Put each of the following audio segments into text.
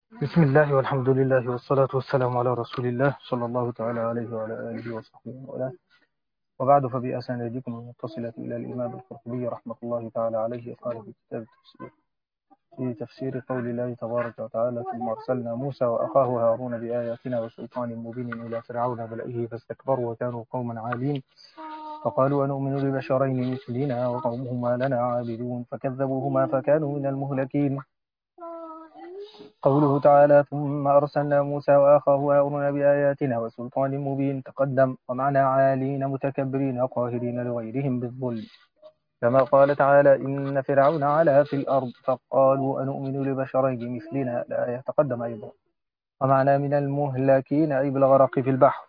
بسم الله والحمد لله والصلاة والسلام على رسول الله صلى الله تعالى عليه وعلى آله وصحبه وله. وبعد، فبأسانيدكم المتصلة إلى الإمام القرطبي رحمة الله تعالى عليه قال في كتاب التفسير في تفسير قول الله تبارك وتعالى: ثم أرسلنا موسى وأخاه هارون بآياتنا وسلطان مبين إلى فرعون ملئه فاستكبروا وكانوا قوما عالين فقالوا أنؤمن لبشرين مثلنا وقومهما لنا عابدون فكذبوهما فكانوا من المهلكين. قوله تعالى: ثم أرسلنا موسى وأخاه هارون بآياتنا وسلطان مبين تقدم، ومعنى عالين متكبرين قاهرين لغيرهم بالظلم، كما قال تعالى: إن فرعون علا في الأرض فقالوا أنؤمن لبشرين مثلنا. لا يتقدم أيضا. ومعنى من المهلكين أي بالغرق في البحر.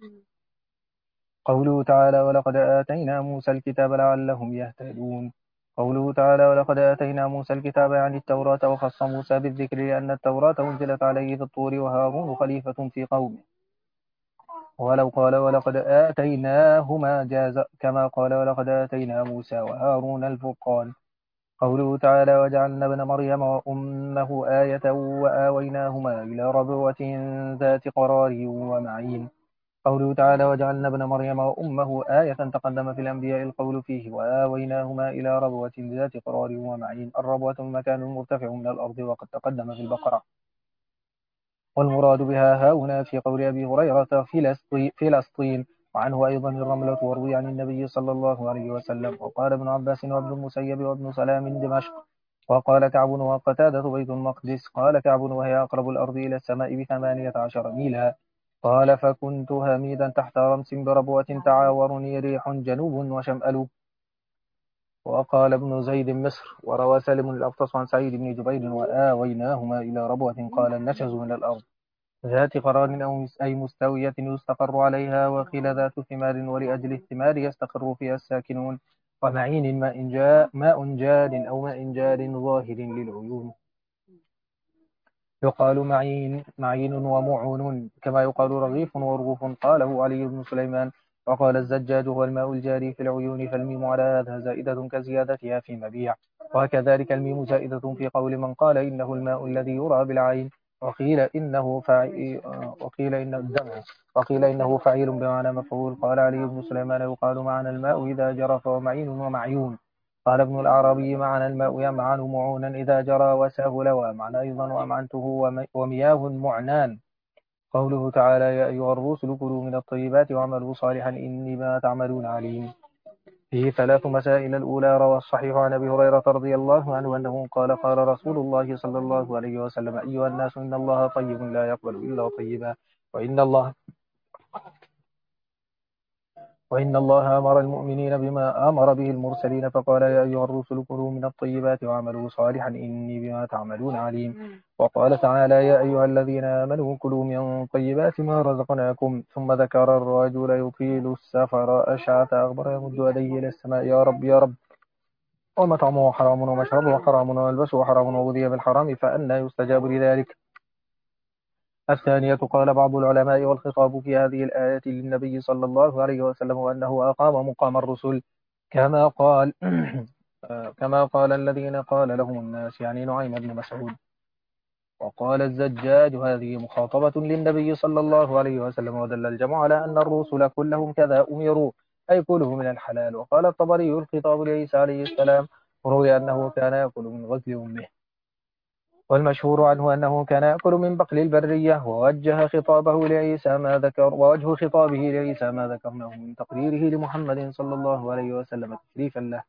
قوله تعالى: ولقد آتينا موسى الكتاب لعلهم يهتدون. قوله تعالى: ولقد آتينا موسى الكتاب عن التوراة، وخص موسى بالذكر لأن التوراة أنزلت عليه في الطور وهارون خليفة في قومه. ولو قال ولقد آتيناهما جاز، كما قال ولقد آتينا موسى وهارون الفرقان. قوله تعالى: وجعلنا ابن مريم وأمه آية وآويناهما إلى ربوة ذات قرار ومعين. قوله تعالى: وجعلنا ابن مريم وأمه آية تقدم في الأنبياء القول فيه، وآويناهما إلى ربوة ذات قرار ومعين. الربوة المكان المرتفع من الأرض، وقد تقدم في البقرة. والمراد بها هنا في قول أبي هريرة فلسطين، وعنه أيضا الرملة، وروي عن النبي صلى الله عليه وسلم. وقال ابن عباس وابن المسيب وابن سلام دمشق. وقال كعب وقتادة بيت المقدس. قال كعب: وهي أقرب الأرض إلى السماء ب18 ميلا. قال: فكنت هميدا تحت رمس بربوة تعاورني ريح جنوب وشمأل. وقال ابن زيد مصر. وروى سالم الأفطس عن سعيد بن جبير: وآويناهما إلى ربوة قال النشز من الأرض ذات قرار أي مستوية يستقر عليها، وقيل ذات ثمار، ولأجل الثمار يستقر فيها الساكنون. ومعين ماء جار أو ماء جار ظاهر للعيون. يقال معين ومعون، كما يقال رغيف ورغوف. قاله علي بن سليمان. وقال الزجاج: هو الماء الجاري في العيون، فالميم على هذا زائدة كزيادتها في مبيع. وكذلك الميم زائدة في قول من قال إنه الماء الذي يرى بالعين. وقيل إنه فعيل وقيل إنه الدمع وقيل إنه فعيل بمعنى مفعول. قال علي بن سليمان: يقال معنى الماء إذا جرى فهو معين ومعيون. قال ابن العربي: معنى الماء يمعن معونا إذا جرى وسهل، ومعنى أيضا وأمعنته ومياه معنان. قوله تعالى: يا أيها الرسل كلوا من الطيبات واعملوا صالحا إني بما تعملون عليم. فيه 3 مسائل. الأولى: روى الصحيح عن أبي هريرة رضي الله عنه أنه قال: قال رسول الله صلى الله عليه وسلم: أيها الناس، إن الله طيب لا يقبل إلا طيبا، وإن الله وإن الله أمر المؤمنين بما أمر به المرسلين، فقال: يا أيها الرسل كلوا من الطيبات واعملوا صالحا إني بما تعملون عليم. وقال تعالى: يا أيها الذين آمنوا كلوا من طيبات ما رزقناكم. ثم ذكر الرجل يطيل السفر أشعث أغبر يمد يديه إلى السماء: يا رب يا رب، ومطعمه حرام ومشربه حرام وملبسه حرام وغذي بالحرام، فأنى يستجاب لذلك. الثانية: قال بعض العلماء: والخطاب في هذه الآية للنبي صلى الله عليه وسلم، وأنه أقام مقام الرسل، كما قال كما قال الذين قال لهم الناس، يعني نعيم بن مسعود. وقال الزجاج: هذه مخاطبة للنبي صلى الله عليه وسلم، ودل الجمع على أن الرسل كلهم كذا أمروا، أي كله من الحلال. وقال الطبري: الخطاب لعيسى عليه السلام، روي أنه كان يأكل من غزل أمه. والمشهور عنه أنه كان يأكل من بقل البرية. ووجه خطابه لعيسى ما ذكرناه من تقريره لمحمد صلى الله عليه وسلم تشريفا له.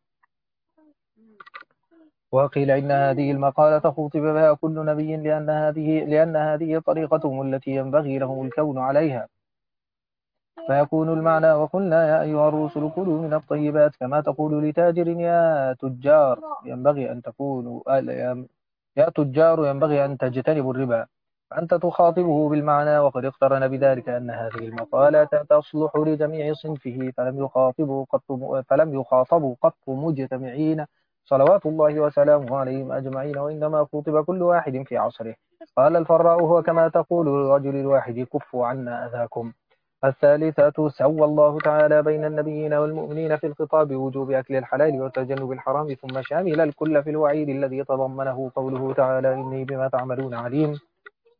وقيل إن هذه المقالة خُطب بها كل نبي، لأن هذه طريقتهم التي ينبغي لهم الكون عليها. فيكون المعنى: وقلنا يا أيها الرسل كلوا من الطيبات، كما تقول لتاجر: يا تجار ينبغي أن تكونوا يا تجار ينبغي أن تجتنبوا الربا. فأنت تخاطبه بالمعنى. وقد اقترن بذلك أن هذه المقالة تصلح لجميع صنفه، فلم يخاطبوا قط مجتمعين صلوات الله وسلامه عليهم أجمعين، وإنما خُطب كل واحد في عصره. قال الفراء: هو كما تقول للرجل الواحد: كفوا عنا أذاكم. الثالثة: سوى الله تعالى بين النبيين والمؤمنين في الخطاب بوجوب أكل الحلال وتجنب الحرام، ثم شامل الكل في الوعيد الذي تضمنه قوله تعالى: إني بما تعملون عليم.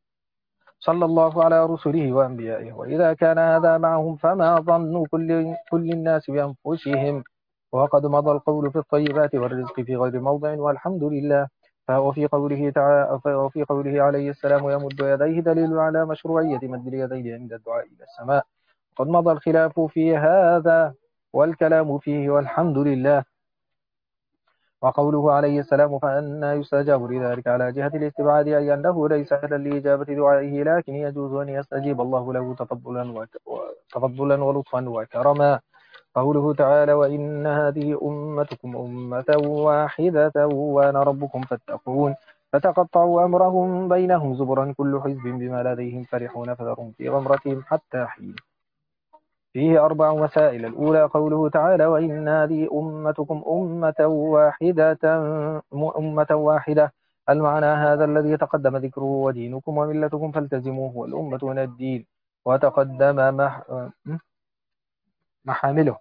صلى الله على رسله وأنبيائه. وإذا كان هذا معهم فما ظن كل الناس بأنفسهم؟ وقد مضى القول في الطيبات والرزق في غير موضع والحمد لله. ففي قوله عليه السلام يمد يديه دليل على مشروعية مد اليدين عند الدعاء إلى السماء. قد مضى الخلاف في هذا والكلام فيه والحمد لله. وقوله عليه السلام فأنى يستجاب لذلك على جهة الاستبعاد، أي أنه ليس أهلا لإجابة دعائه، لكن يجوز أن يستجيب الله له تفضلا ولطفا وكرما. قوله تعالى وإن هذه أمتكم أمة واحدة وأنا ربكم فاتقون، فتقطعوا أمرهم بينهم زبرا كل حزب بما لديهم فرحون فذرهم في غمرتهم حتى حين. فيه 4 مسائل. الأولى قوله تعالى وإن هذه أمتكم أمة واحدة، المعنى هذا الذي تقدم ذكره ودينكم وملتكم فالتزموه، والأمة من الدين وتقدم محامله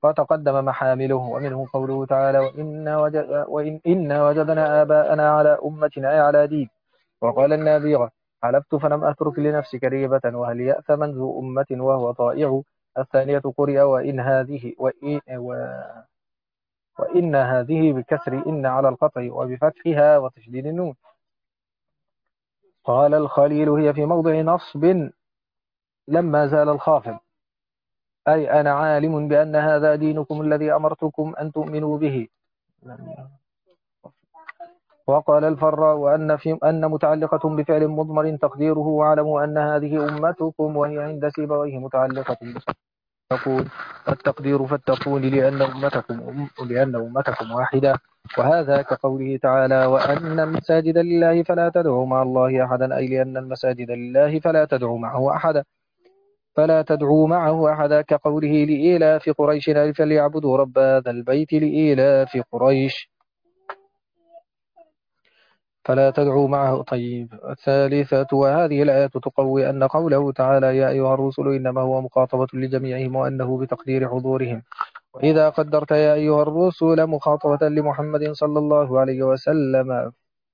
ومنه قوله تعالى وإنا وجدنا آباءنا على أمة أي على دين. وقال النابغة حلفت فلم أترك لنفسي كريبة وهل يأث من ذو أمة وهو طائع. الثانية قرئ وإن هذه بكسر إن على القطع وبفتحها وتشديد النون. قال الخليل هي في موضع نصب لما زال الخافض، أي أنا عالم بأن هذا دينكم الذي أمرتكم أن تؤمنوا به. وقال الفراء أن متعلقة بفعل مضمر تقديره واعلموا أن هذه أمتكم، وهي عند سيبويه متعلقة تقول التقدير فاتقون لأن أمتكم واحدة. وهذا كقوله تعالى وأن المساجد لله فلا تدعوا مع الله أحدا، أي لأن المساجد لله فلا تدعوا معه أحدا كقوله لإيلاف قريش فليعبدوا رب هذا البيت لإيلاف قريش فلا تدعوا معه. طيب. الثالثة وهذه الآية تقوي أن قوله تعالى يا أيها الرسل إنما هو مخاطبة لجميعهم وأنه بتقدير حضورهم. وإذا قدرت يا أيها الرسل مخاطبة لمحمد صلى الله عليه وسلم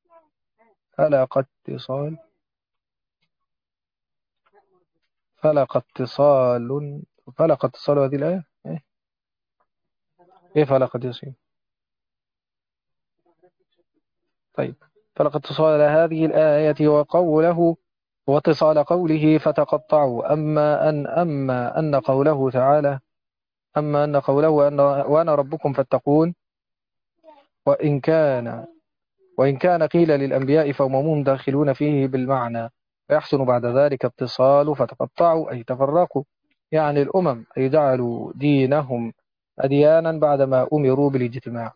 فلق اتصال هذه الآية إيه فلق اتصال. طيب. فلق اتصال هذه الآية وقوله واتصال قوله فتقطعوا. أما أن قوله تعالى وأنا ربكم فاتقون، وإن كان قيل للأنبياء فهم داخلون فيه بالمعنى، فيحسن بعد ذلك اتصال فتقطعوا أي تفرقوا، يعني الأمم أي جعلوا دينهم أديانا بعدما أمروا بالاجتماع.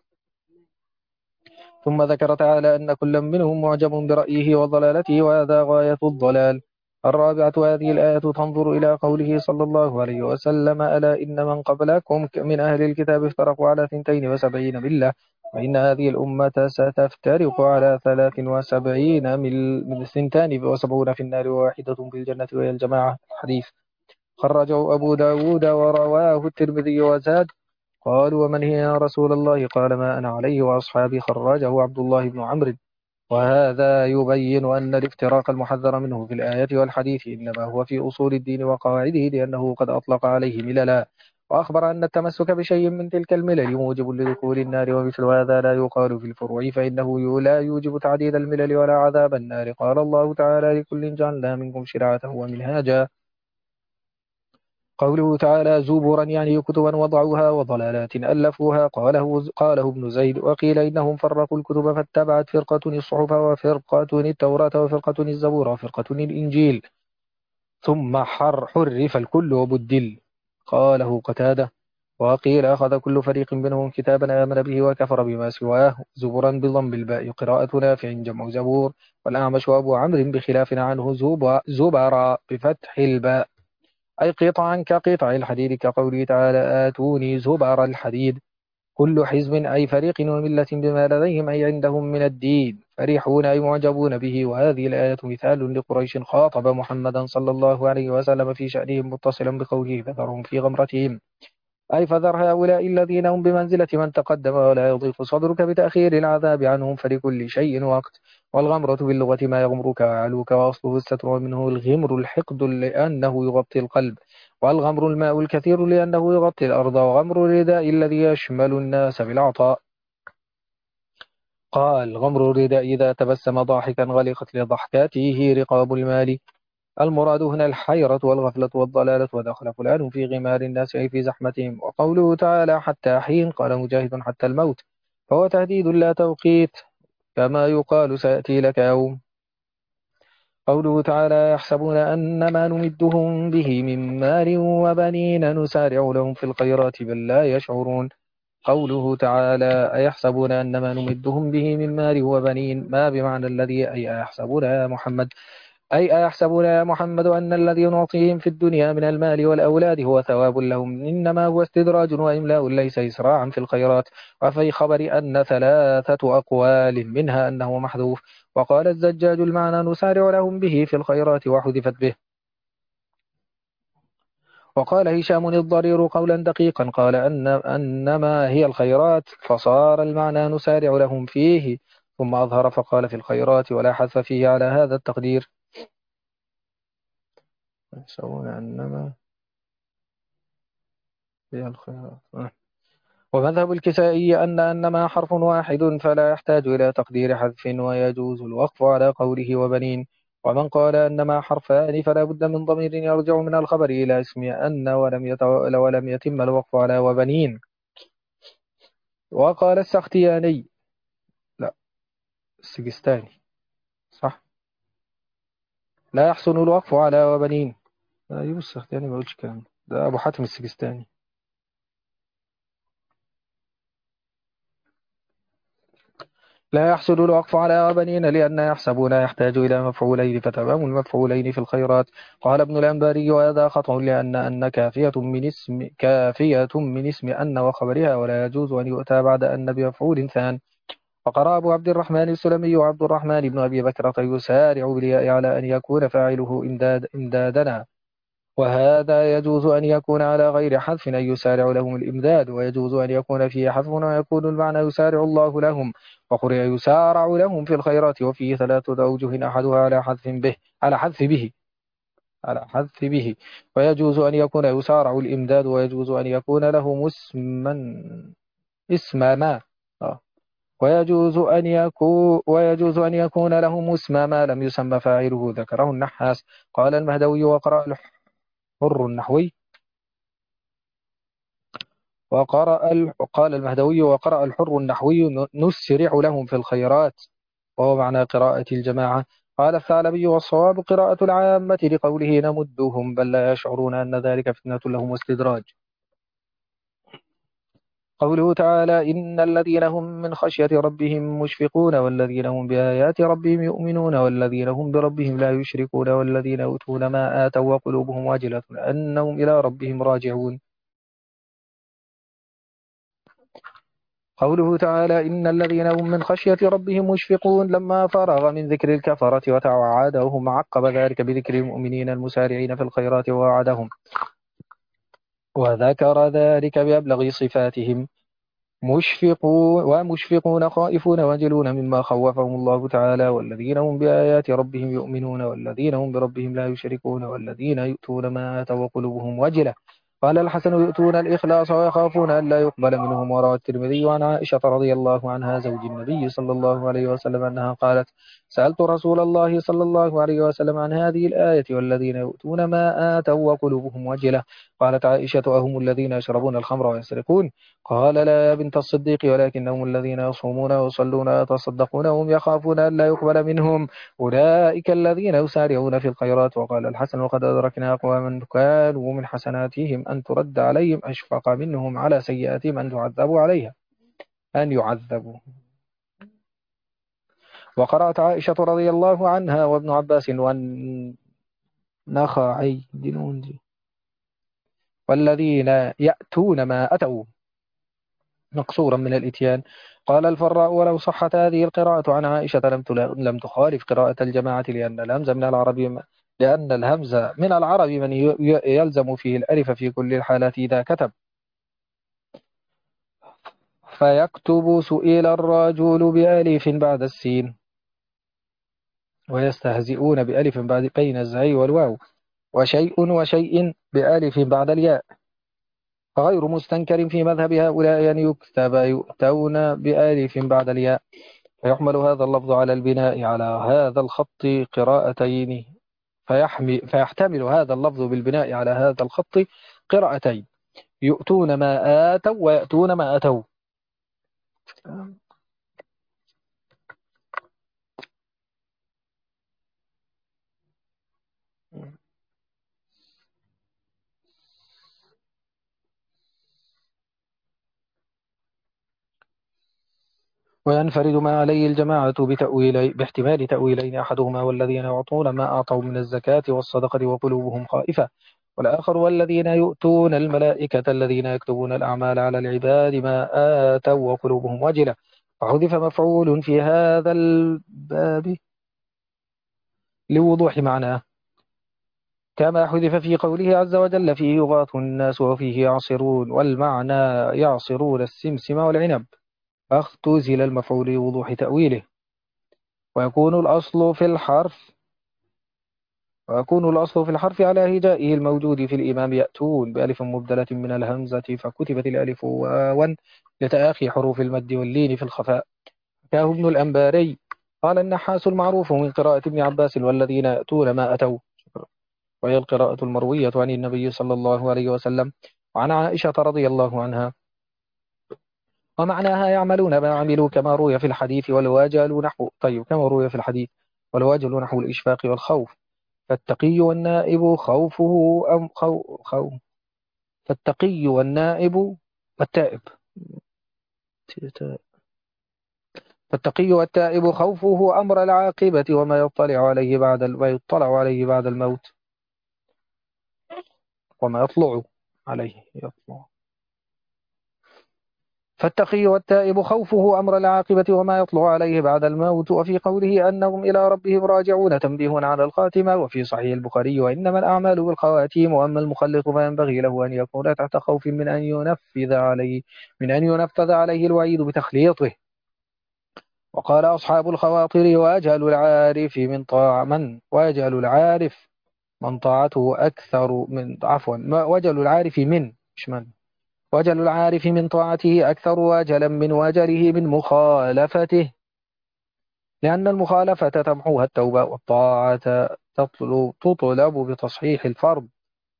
ثم ذكر تعالى أن كل منهم معجب برأيه وضلالته وهذا غاية الضلال. الرابعة هذه الآية تنظر إلى قوله صلى الله عليه وسلم ألا إن من قبلكم من أهل الكتاب افترقوا على 72 ملة وإن هذه الأمة ستفترق على 73 من 72 في النار وواحدة في الجنة وهي الجماعة. حديث خرجه أبو داود ورواه الترمذي وزاد قالوا ومن هي يا رسول الله قال ما أنا عليه وأصحابي. خرجه عبد الله بن عمرو. وهذا يبين أن الافتراق المحذر منه في الآية والحديث إنما هو في أصول الدين وقواعده، لأنه قد أطلق عليه مللا وأخبر أن التمسك بشيء من تلك الملل موجب لدخول النار، ومثل هذا لا يقال في الفروع فإنه لا يوجب تعديد الملل ولا عذاب النار. قال الله تعالى لكل جعلنا منكم شرعة ومنهاجا. قوله تعالى زبرا يعني كتبا وضعوها وضلالات ألفوها. قاله ابن زيد. وقيل إنهم فرقوا الكتب فاتبعت فرقة الصحف وفرقة التوراة وفرقة الزبور وفرقة الإنجيل ثم حرف الكل وبدل. قاله قتادة. وقيل أخذ كل فريق منهم كتابا آمن به وكفر بما سواه. زبرا بضم الباء قراءة نافع جمع زبور، والأعمش وأبو عمرو بخلاف عنه زبرا بفتح الباء أي قطعا كقطع الحديد كقوله تعالى آتوني زبر الحديد. كل حزب أي فريق وملة بما لديهم أي عندهم من الدين فرحون أي معجبون به. وهذه الآية مثال لقريش خاطب محمدا صلى الله عليه وسلم في شأنهم متصلا بقوله فذرهم في غمرتهم أي فذر هؤلاء الذين هم بمنزلة من تقدم، ولا يضيق صدرك بتأخير العذاب عنهم، فلكل شيء وقت. والغمرة باللغة ما يغمرك ويعلوك، وأصله الستر، ومنه الغمر الحقد لأنه يغطي القلب، والغمر الماء الكثير لأنه يغطي الأرض، وغمر الرداء الذي يشمل الناس بالعطاء. قال غمر الرداء إذا تبسم ضاحكا غلقت لضحكاته رقاب المال. المراد هنا الحيرة والغفلة والضلالة، ودخل فلان في غمار الناس أي في زحمتهم. وقوله تعالى حتى حين، قال مجاهد حتى الموت، فهو تهديد لا توقيت، كما يقال سيأتي لك يوم. قوله تعالى يحسبون أن ما نمدهم به من مال وبنين نسارع لهم في الخيرات بل لا يشعرون. قوله تعالى أيحسبون أن ما نمدهم به من مال وبنين، ما بمعنى الذي، أي أيحسبون يا محمد، أي أيحسبون يا محمد أن الذي نعطيهم في الدنيا من المال والأولاد هو ثواب لهم، إنما هو استدراج وإملاء ليس إسراعا في الخيرات. وفي خبر أن ثلاثة أقوال منها أنه محذوف. وقال الزجاج المعنى نسارع لهم به في الخيرات وحذفت به. وقال هشام الضرير قولا دقيقا، قال أنما هي الخيرات، فصار المعنى نسارع لهم فيه، ثم أظهر فقال في الخيرات ولا حذف فيه على هذا التقدير. يحسبون أنما هي الخيرات. ومذهب الكسائي أنما حرف واحد فلا يحتاج إلى تقدير حذف، ويجوز الوقف على قوله وبنين. ومن قال أنما حرفان فلا بد من ضمير يرجع من الخبر إلى اسم أن، ولم يتم الوقف على وبنين. وقال السختياني، لا السجستاني، صح، لا يحسن الوقف على وبنين. أيوب السختياني ما قلتش كلام، ده أبو حاتم السجستاني. لا يحصل الوقف على بنين لأن يحسبون يحتاج إلى مفعولين، فتمام المفعولين في الخيرات. قال ابن الأنباري وهذا خطأ، لأن كافية من اسم أن وخبرها، ولا يجوز أن يؤتى بعد أن بمفعول ثان. فقرأ أبو عبد الرحمن السلمي وعبد الرحمن بن أبي بكرة يسارع بالياء على أن يكون فاعله إمدادنا، وهذا يجوز أن يكون على غير حذف، أن يسارع لهم الإمداد، ويجوز أن يكون فيه حذف ويكون المعنى يسارع الله لهم. وقرئ يسارع لهم في الخيرات، وفيه ثلاثة أوجه، أحدها على حذف به. ويجوز أن يكون يسارع الإمداد، ويجوز أن يكون له اسم ما آه. ويجوز أن يكون له اسم ما لم يسمى فاعله، ذكره النحاس. قال المهدوي وقرأ الحر النحوي قال المهدوي وقرأ الحر النحوي نسرع لهم في الخيرات، وهو معنى قراءة الجماعة. قال الثعلبي والصواب قراءة العامة لقوله نمدهم، بل لا يشعرون أن ذلك فتنة لهم واستدراج. قوله تعالى إن الذين هم من خشية ربهم مشفقون، والذين هم بآيات ربهم يؤمنون، والذين هم بربهم لا يشركون، والذين يؤتون ما آتوا وقلوبهم واجلة أنهم إلى ربهم راجعون. قوله تعالى إن الذين هم من خشية ربهم مشفقون، لما فرغ من ذكر الكفرة وتوعدهم عقب ذلك بذكر المؤمنين المسارعين في الخيرات ووعدهم، وذكر ذلك بأبلغ صفاتهم، مشفقون خائفون وجلون مما خوفهم الله تعالى، والذين هم بآيات ربهم يؤمنون، والذين هم بربهم لا يشركون، والذين يؤتون ما آتوا وقلوبهم وجلة. قال الحسن يؤتون الإخلاص ويخافون أن لا يقبل منهم. وروى الترمذي عن عائشة رضي الله عنها زوج النبي صلى الله عليه وسلم أنها قالت سألت رسول الله صلى الله عليه وسلم عن هذه الآية والذين يؤتون ما آتوا وقلوبهم وجلة. قالت عائشة أهم الذين يشربون الخمر ويسرقون؟ قال لا يا بنت الصديق، ولكنهم الذين يصومون ويصلون ويتصدقون وهم يخافون أن لا يقبل منهم، أولئك الذين يسارعون في الخيرات. وقال الحسن وقد أدركنا أقواما كانوا من حسناتهم أن ترد عليهم أشفق منهم على سيئاتهم أن يعذبوا. وقرأت عائشة رضي الله عنها وابن عباس والنخعي والذين يأتون ما أتوا مقصورا من الإتيان. قال الفراء ولو صحت هذه القراءة عن عائشة لم تخالف قراءة الجماعة، لأن الهمز من العرب من يلزم فيه الألف في كل الحالات إذا كتب. فيكتب سئل الرجل بألف بعد السين، ويستهزئون بألف بعد بين الزاي والواو، وشيء بألف بعد الياء. فغير مستنكر في مذهب هؤلاء أن يكتب يؤتون بألف بعد الياء، فيحمل هذا اللفظ على البناء على هذا الخط قراءتين، فيحتمل هذا اللفظ بالبناء على هذا الخط قراءتين: يؤتون ما آتوا ويأتون ما أتوا. وينفرد ما عليه الجماعة باحتمال تأويلين: أحدهما والذين يعطون ما أعطوا من الزكاة والصدقة وقلوبهم خائفة، والآخر والذين يؤتون الملائكة الذين يكتبون الأعمال على العباد ما آتوا وقلوبهم وجلة. فحذف مفعول في هذا الباب لوضوح معناه، كما حذف في قوله عز وجل: فيه يغاث الناس وفيه يعصرون، والمعنى يعصرون السمسم والعنب، فاختزل المفعول لوضوح تأويله. ويكون الأصل في الحرف على هجائه الموجود في الإمام يأتون بألف مبدلة من الهمزة، فكتبت الألف واوا لتآخي حروف المد واللين في الخفاء. كاه ابن الأنباري قال: النحاس المعروف من قراءة ابن عباس والذين يأتون ما أتوا، وهي القراءة المروية عن النبي صلى الله عليه وسلم وعن عائشة رضي الله عنها. ومعناها يعملون ما عملوا، كما روي في الحديث والواجل نحو كما روي في الحديث والواجل نحو الإشفاق والخوف. فالتقي والنائب خوفه أم خو فالتقي والنائب والتائب فالتقي والتائب خوفه أمر العاقبة وما يطلع عليه بعد الموت. وما يطلع عليه يطلع فالتقي والتائب خوفه أمر العاقبة وما يطلع عليه بعد الموت. وفي قوله أنهم إلى ربهم راجعون تنبيه على الخاتمة. وفي صحيح البخاري: وإنما الأعمال بالخواتيم، وأما المخلط فينبغي له أن يكون تحت خوف من أن ينفذ عليه الوعيد بتخليطه. وقال أصحاب الخواطر: وجل العارف من طاعته أكثر من وجل العارف من مش من وجل العارف من طاعته أكثر وجلا من وجله من مخالفته، لأن المخالفة تمحوها التوبة، والطاعة تطلب بتصحيح الفرض.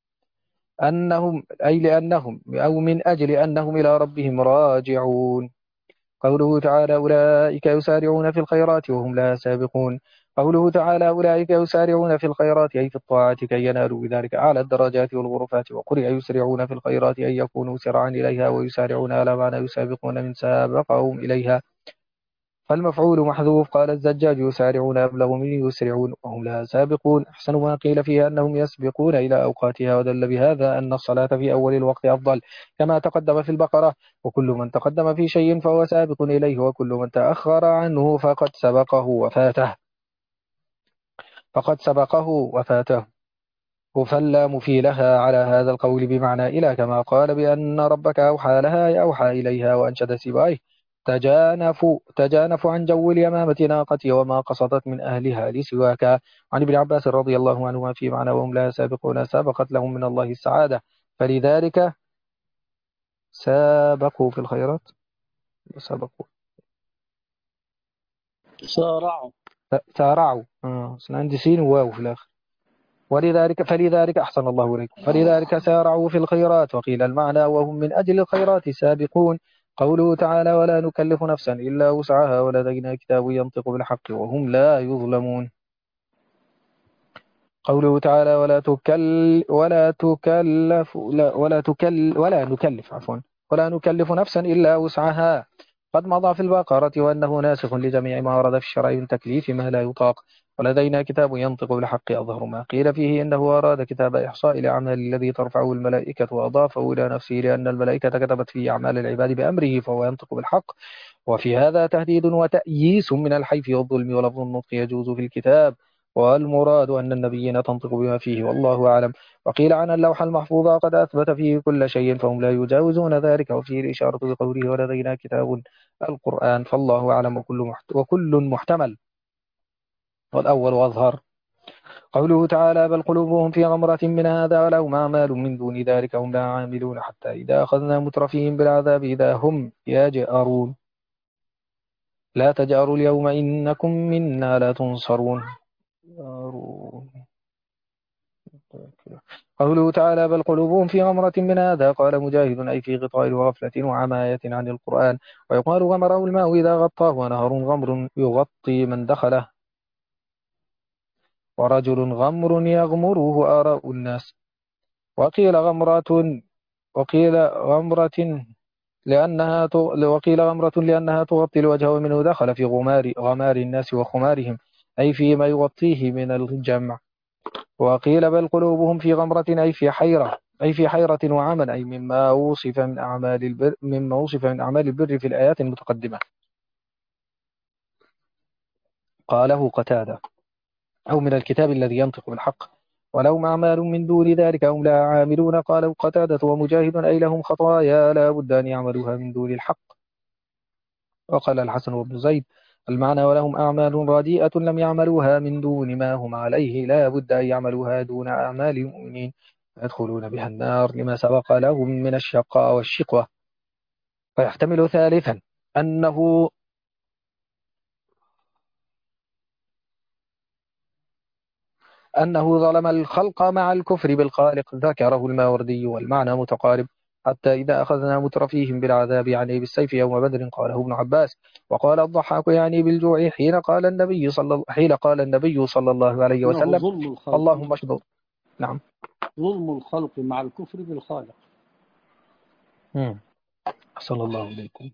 لأنهم أو من أجل أنهم إلى ربهم راجعون. قوله تعالى: أولئك يسارعون في الخيرات وهم لا سابقون. قوله تعالى: أولئك يسارعون في الخيرات أي في الطاعات كي ينالوا بذلك أعلى الدرجات والغرفات. وقرئ يسرعون في الخيرات أي يكونوا سرعا إليها، ويسارعون على معنى يسابقون من سابقهم إليها، فالمفعول محذوف. قال الزجاج: يسارعون أبلغ من يسرعون وهم لها سابقون. أحسن ما قيل فيها أنهم يسبقون إلى أوقاتها، ودل بهذا أن الصلاة في أول الوقت أفضل، كما تقدم في البقرة: وكل من تقدم في شيء فهو سابق إليه، وكل من تأخر عنه فقد سبقه وفاته. فاللام في لها على هذا القول بمعنى إلى، كما قال بأن ربك أوحى لها أي أوحى إليها. وأنشد سبايه: تجانف عن جو اليمامة ناقتي وما قصدت من أهلها لسواك. عن ابن عباس رضي الله عنهما في معنى: وهم لا سابقون سابقت لهم من الله السعادة، فلذلك سابقوا في الخيرات. سابقوا سارعوا عندي سين وواو في الآخر. فلذلك أحسن الله إليكم، فلذلك سارعوا في الخيرات. وقيل المعنى: وهم من أجل الخيرات سابقون. قوله تعالى: ولا نكلف نفسا إلا وسعها ولدينا كتاب ينطق بالحق وهم لا يظلمون. قوله تعالى: ولا نكلف نفسا إلا وسعها، قد مضى في البقرة وأنه ناسخ لجميع ما ورد في الشرع من تكليف ما لا يطاق. ولدينا كتاب ينطق بالحق أظهر ما قيل فيه إنه أراد كتاب إحصاء الأعمال الذي ترفعه الملائكة وأضافه إلى نفسه، لأن الملائكة كتبت فيه أعمال العباد بأمره فهو ينطق بالحق. وفي هذا تهديد وتأييس من الحيف والظلم، ولفظ النطق يجوز في الكتاب والمراد أن النبيين تنطق بما فيه والله أعلم. وقيل عن اللوح المحفوظ قد أثبت فيه كل شيء فهم لا يجاوزون ذلك، وفيه الإشارة بقوله ولدينا كتاب القرآن، فالله أعلم وكل محتمل، والأول أظهر. قوله تعالى بل قلوبهم في غمرة من هذا ولهم أعمال من دون ذلك هم لا عاملون حتى إذا أخذنا مترفيهم بالعذاب إذا هم يجأرون لا تجأروا اليوم إنكم منا لا تنصرون. قوله تعالى بل قلوبهم في غمرة من هذا قال مجاهد أي في غطاء وغفلة وعماية عن القرآن. ويقال غمره الماء إذا غطاه، ونهر غمر يغطي من دخله، ورجل غمر يغمره آراء الناس. وقيل غمرة وقيل غمرة وقيل غمرة لأنها تغطي الوجه، ومنه دخل في غمار الناس وخمارهم، أي فيما يغطيه من الجمع. وقيل بل قلوبهم في غمرة أي في حيرة وعمى، أي مما وصف من أعمال البر في الآيات المتقدمة. قاله قتادة أو من الكتاب الذي ينطق بالحق، ولهم أعمال من دون ذلك هم لا عاملون. قاله قتادة ومجاهد أي لهم خطايا لا بد أن يعملوها من دون الحق. وقال الحسن وابن زيد المعنى ولهم أعمال رديئة لم يعملوها من دون ما هم عليه لا بد أن يعملوها دون أعمال المؤمنين يدخلون بها النار لما سبق لهم من الشقاء والشقوة. فيحتمل ثالثا أنه ظلم الخلق مع الكفر بالخالق، ذكره الماوردي والمعنى متقارب. حتى إذا أخذنا مترفيهم بالعذاب يعني بالسيف يوم بدر قاله ابن عباس. وقال الضحاك يعني بالجوع حين قال النبي صلى الله عليه إنه وسلم ظلم الخلق. اللهم اشدد. نعم. ظلم الخلق مع الكفر بالخالق. صلى الله عليكم.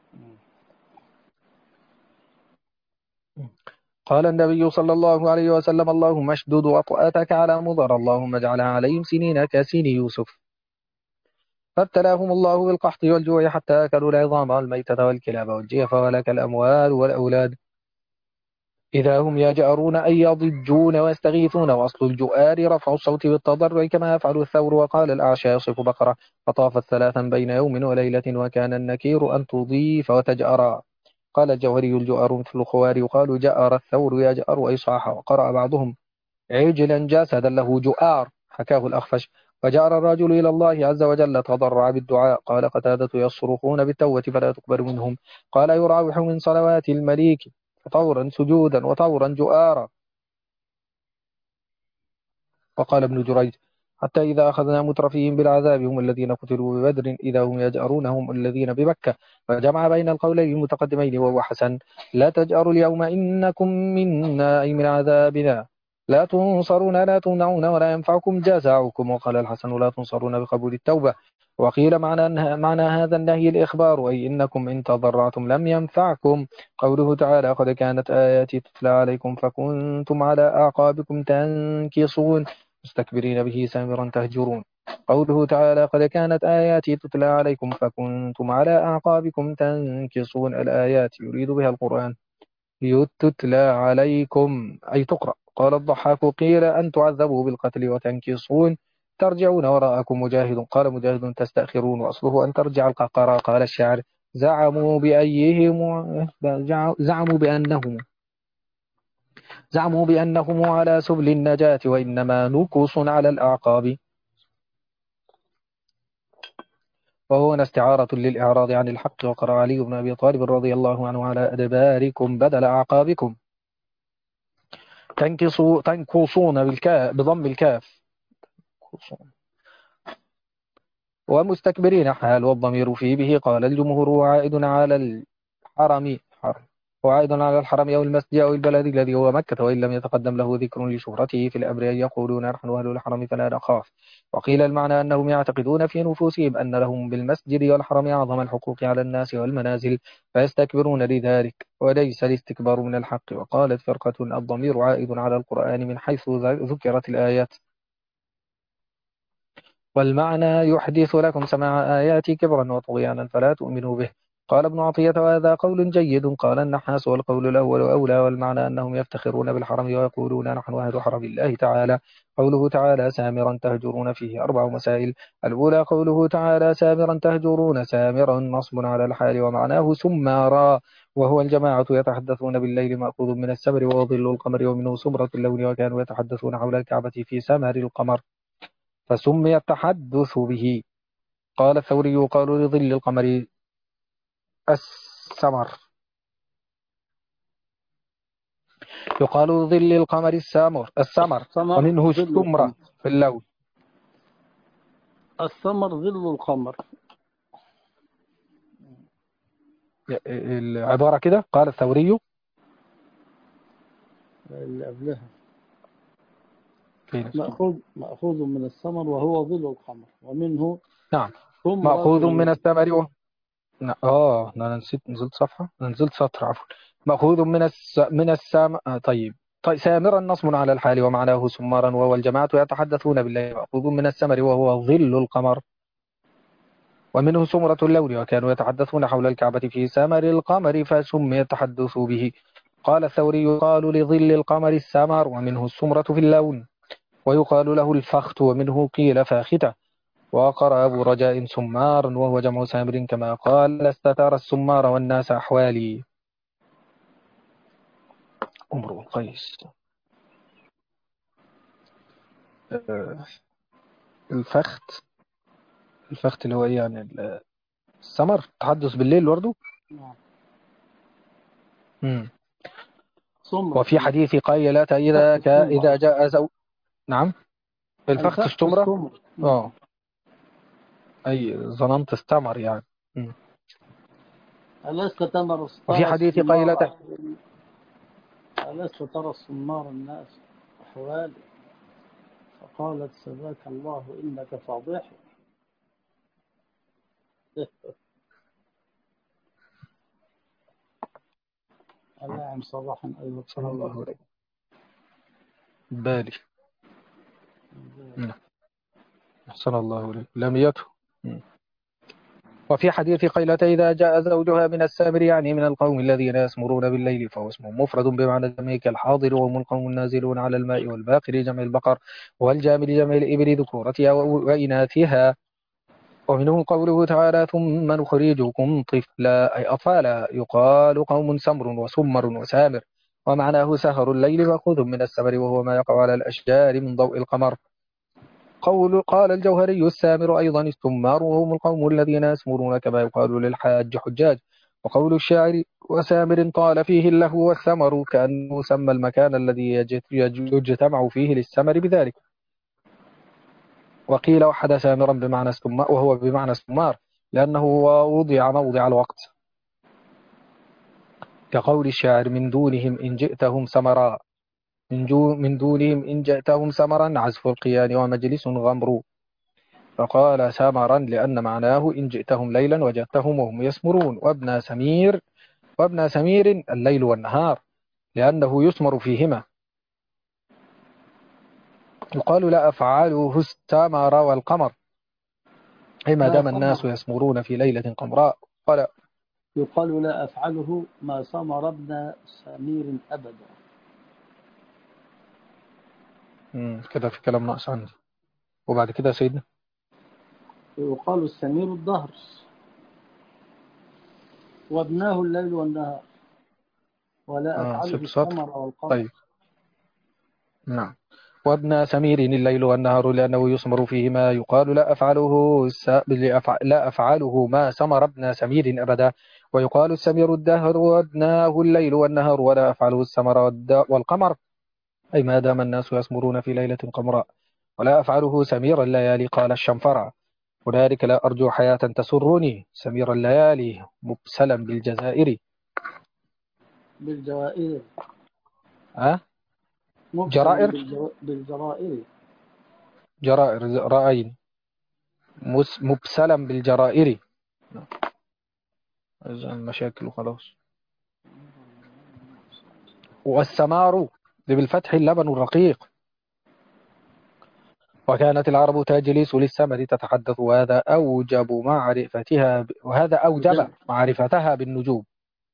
قال النبي صلى الله عليه وسلم اللهم اشدد وطأتك على مضر، اللهم اجعلها عليهم سنين كسين يوسف. فابتلاهم الله بالقحط والجوع حتى أكلوا العظام والميتة والكلاب والجيف ولك الأموال والأولاد إذا هم يجأرون أي يضجون ويستغيثون. وأصل الجؤار رفع الصوت بالتضرع كما يفعل الثور. وقال الأعشى يصف بقرة فطافت ثلاثا بين يوم وليلة وكان النكير أن تضيف وتجأرا. قال الجوهري الجؤر مثل الخوار يقال جأر الثور يجأر أي صاح. وقرأ بعضهم عجلا جسدا له جؤار حكاه الأخفش. وجأر الرجل إلى الله عز وجل تضرع بالدعاء. قال قتادة يصرخون بالتوبة فلا تقبل منهم. قال يراوح من صلوات المليك طورا سجودا وطورا جؤارا. وقال ابن جريج حتى إذا أخذنا مترفيهم بالعذاب هم الذين قتلوا ببدر إذا هم يجأرون هم الذين بمكة. فجمع بين القولين المتقدمين وهو حسن. لا تجأروا اليوم إنكم منا أي من عذابنا لا تنصرون لا تمنعون ولا ينفعكم جزاؤكم. وقال الحسن لا تنصرون بقبول التوبة. وقيل معنى هذا النهي الإخبار أي إنكم إن تضرعتم لم ينفعكم. قوله تعالى قد كانت آياتي تتلى عليكم فكنتم على أعقابكم تنكصون مستكبرين به سامرا تهجرون. قوله تعالى قد كانت آياتي تتلى عليكم فكنتم على أعقابكم تنكصون الآيات يريد بها القرآن تتلى عليكم أي تقرأ. قال الضحاك قيل أن تعذبوا بالقتل وتنكصون ترجعون وراءكم. مجاهد قال مجاهد تستأخرون وأصله أن ترجع القهقرى. قال الشاعر زعموا بأنهم على سبل النجاة وإنما نكوص على الأعقاب. وهو استعارة للإعراض عن الحق. وقرأ علي بن أبي طالب رضي الله عنه على أدباركم بدل أعقابكم تنكصون بضم الكاف ومستكبرين حال والضمير في به. قال الجمهور وعائد على الحرم وعائد على الحرم أو المسجد أو البلد الذي هو مكة وإن لم يتقدم له ذكر لشهرته في الأمر أن يقولون نحن أهل الحرم فلا نخاف. وقيل المعنى أنهم يعتقدون في نفوسهم أن لهم بالمسجد والحرم أعظم الحقوق على الناس والمنازل فيستكبرون لذلك وليس الاستكبار من الحق. وقالت فرقة الضمير عائد على القرآن من حيث ذكرت الآيات والمعنى يحدث لكم سماع آياتي كبرا وطغيانا فلا تؤمنوا به. قال ابن عطية وهذا قول جيد. قال النحاس والقول الأول أولى، والمعنى أنهم يفتخرون بالحرم ويقولون نحن أهل حرم الله تعالى. قوله تعالى سامرا تهجرون فيه 4 مسائل. الأولى قوله تعالى سامرا تهجرون، سامرا نصب على الحال ومعناه سمارا، وهو الجماعة يتحدثون بالليل مأخوذ من السمر وظل القمر، ومنه سمرة اللون، وكانوا يتحدثون حول الكعبة في سمر القمر فسمي التحدث به. قال الثوري يقال لظل القمر السمر، يقال لظل القمر السمر، الثمر ومنه ظل السمرة القمر. في اللون. الثمر ظل القمر. العبارة كده قال الثوري اللي قبلها فين؟ مأخوذ من الثمر وهو ظل القمر، ومنه نعم، سمرة مأخوذ من اللون. الثمر أنا نزلت صفحة، أنا نزلت سطر عفوا. مأخوذ من السام طيب. سامرا نصب على الحال ومعناه سمارا، وهو الجماعة يتحدثون بالله، مأخوذ من السمر وهو ظل القمر، ومنه سمرة اللون، وكانوا يتحدثون حول الكعبة في سمر القمر فسمي التحدث به. قال الثوري يقال لظل القمر السمر، ومنه السمرة في اللون، ويقال له الفخت، ومنه قيل فاختة. وقرأ أبو رجاء سمار، وهو جمع سامر كما قال لست ترى السمار والناس أحوالي. امرؤ القيس. آه، الفخت. الفخت اللي هو إيه يعني السمر، تحدث بالليل برضه. نعم. مم. سمرة وفي حديث قيلة الفخ إذا السمرة. جاء نعم، الفخت الفخ السمرة. السمر. اه، أي ظننت استمر يعني. مم. ألست وفي ترى حديث الصمار قيلة أحوالي. ألست ترى الصمار الناس أحوالي، فقالت سباك الله إنك فاضح. اللاعم صباحا أيضا صلى كريم. الله عليه بالي. مم. صلى الله عليه لميته. مم. وفي حديث قيلة إذا جاء زوجها من السامر، يعني من القوم الذين يسمرون بالليل، فهو اسم مفرد بمعنى الجمع كالحاضر، وهم القوم النازلون على الماء، والباقر جمع البقر، والجامل جمع الإبل ذكورتها وإناثها. ومنه قوله تعالى ثم نخرجكم طفلا أي أطفالا، يقال قوم سمر وسمر وسامر، ومعناه سهر الليل مأخوذ من السمر، وهو ما يقع على الأشجار من ضوء القمر. قال الجوهري السامر أيضا السمار، وهم القوم الذين يسمرون، كما يقال للحاج حجاج. وقول الشاعر وسامر طال فيه اللهو والثمر، كأنه سمى المكان الذي يجتمع فيه للسمر بذلك. وقيل وحد سامرا بمعنى السمار، وهو بمعنى السمار لأنه وضع موضع الوقت، كقول الشاعر من دونهم إن جئتهم سمرا، من دونهم إن جئتهم سمرا عزف القيان ومجلس غمر. فقال سمرا لأن معناه إن جئتهم ليلا وجدتهم وهم يسمرون. وابن سمير الليل والنهار، لأنه يسمر فيهما. يقال لا أفعاله السمر والقمر، أي ما لا دام الناس سمر. يسمرون في ليلة قمراء. قال يقال لا أفعله ما سمر ابن سمير أبدا. كده في كلام ناقص عندي. وبعد كده يا سيدنا يقال السمير الدهر، وابناه الليل والنهار، ولا أفعله 6 سطر. السمر والقمر. طيب نعم. وابن سمير الليل والنهار لأنه يسمر فيهما. يقال لا أفعله ما سمر ابن سمير أبدا. ويقال السمير الدهر وابناه الليل والنهار، ولا أفعله السمر والقمر، أي ما دام الناس يسمرون في ليلة قمراء. ولا أفعله سمير الليالي. قال الشنفرة هنالك لا أرجو حياة تسرني، سمير الليالي مبسلا بالجزائر. بالجوائر. أه؟ مبسلا جرائر. بالجرائر. جرائر رأين مبسلا بالجرائر. المشاكل وخلاص. والسمار بالفتح اللبن الرقيق. وكانت العرب تجلس للسمر تتحدث، وهذا أوجب معرفتها بالنجوم،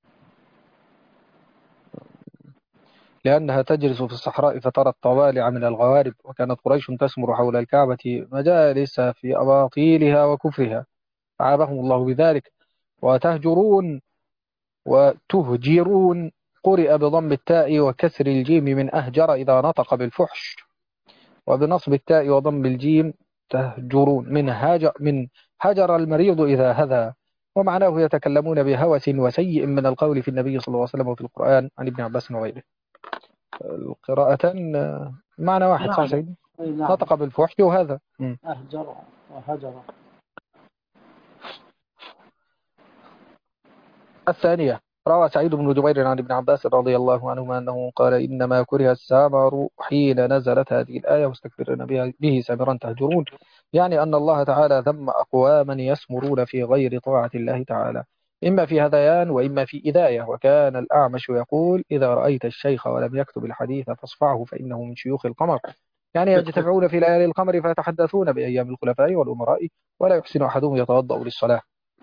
لأنها تجلس في الصحراء فترى الطوالع من الغوارب. وكانت قريش تسمر حول الكعبة مجالس في أباطيلها وكفرها، عابهم الله بذلك. وتهجرون وتهجرون قرئ بضم التاء وكسر الجيم من أهجر إذا نطق بالفحش، وبنصب التاء وضم الجيم تهجرون من هجر المريض إذا هذا. ومعناه يتكلمون بهوس وسيء من القول في النبي صلى الله عليه وسلم وفي القرآن عن ابن عباس وغيره. القراءتان معنى واحد، صح سيدي؟ نعم. نطق بالفحش وهذا أهجر وهجر. الثانية، روى سعيد بن جبير عن ابن عباس رضي الله عنهما أنه قال إنما كره السامر حين نزلت هذه الآية واستكبرون به سامرا تهجرون، يعني أن الله تعالى ذم أقواما يسمرون في غير طاعة الله تعالى، إما في هذيان وإما في إذاية. وكان الأعمش يقول إذا رأيت الشيخ ولم يكتب الحديث فاصفعه فإنه من شيوخ القمر، يعني يجتمعون في ليالي القمر فيتحدثون بأيام الخلفاء والأمراء، ولا يحسن أحدهم يتوضأ للصلاة.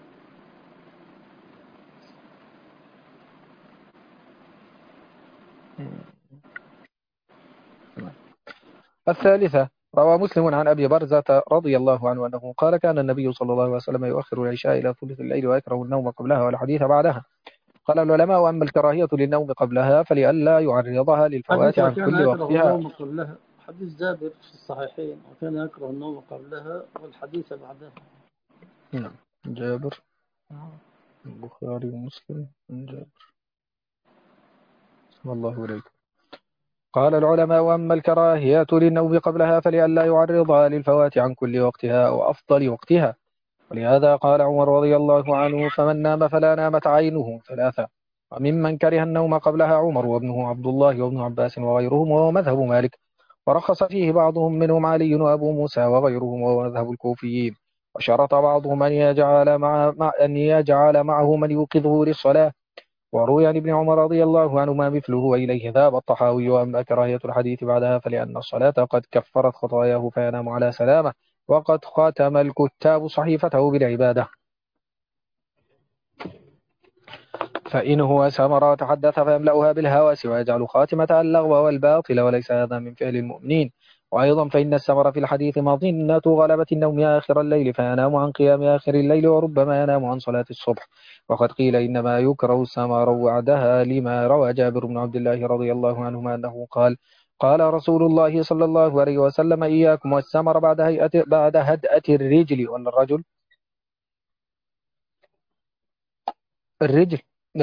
الثالثة، روى مسلم عن أبي برزة رضي الله عنه أنه قال كان النبي صلى الله عليه وسلم يؤخر العشاء إلى ثلث الليل ويكره النوم قبلها والحديث بعدها. قال العلماء أما الكراهية للنوم قبلها فلئلا يعرضها للفوات عن وكان كل يكره وقتها. النوم قبلها، حديث جابر في الصحيحين، وكان يكره النوم قبلها والحديث بعدها. نعم، جابر، البخاري ومسلم عن جابر. والله إليك. قال العلماء أما الكراهية للنوم قبلها فلئلا يعرضها للفوات عن كل وقتها وأفضل وقتها. ولهذا قال عمر رضي الله عنه فمن نام فلا نامت عينه ثلاثة. وممن كره النوم قبلها عمر وابنه عبد الله وابن عباس وغيرهم، وهو مذهب مالك، ورخص فيه بعضهم منهم علي وأبو موسى وغيرهم، وهو مذهب الكوفيين. وشرط بعضهم أن يجعل معه من يوقظه للصلاة. وروي عن ابن عمر رضي الله عنهما مثله، وإليه ذهب الطحاوي. وأما كراهية الحديث بعدها فلأن الصلاة قد كفرت خطاياه فينام على سلامة، وقد ختم الكتاب صحيفته بالعبادة. فإن هو سمر وتحدث فيملأها بالهوس ويجعل خاتمة اللغو والباطل، وليس هذا من فعل المؤمنين. وأيضا فإن السمر في الحديث مظنة غلبة النوم آخر الليل فينام عن قيام آخر الليل، وربما ينام عن صلاة الصبح. وقد قيل إنما يكره السمر وعدها لما روى جابر بن عبد الله رضي الله عنهما أنه قال قال رسول الله صلى الله عليه وسلم إياكم والسمر بعد هدأة الرجل ولا الرجل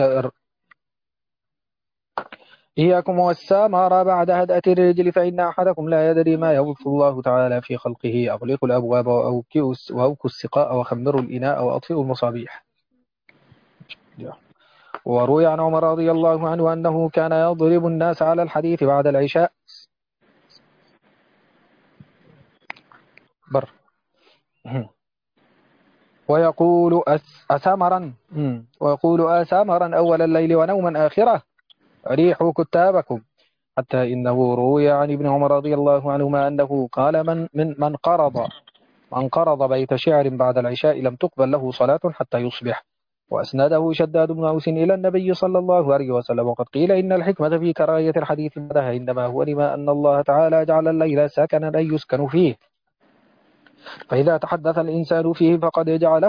إياكم والسامر بعد هدأة الرجل، فإن أحدكم لا يدري ما يبث الله تعالى في خلقه. أغلقوا الأبواب وأوكوا السقاء وخمروا الإناء وأطفئوا المصابيح. وروي عن عمر رضي الله عنه أنه كان يضرب الناس على الحديث بعد العشاء ويقول أسامرا أول الليل ونوما آخرة، ريحوا كتابكم. حتى إنه روي عن ابن عمر رضي الله عنهما أنه قال من قرض بيت شعر بعد العشاء لم تقبل له صلاة حتى يصبح. وأسنده شداد بن أوس إلى النبي صلى الله عليه وسلم. وقد قيل إن الحكمة في كراهية الحديث بعدها إنما هو لما أن الله تعالى جعل الليل سكنا أي يسكن فيه، فإذا تحدث الإنسان فيه فقد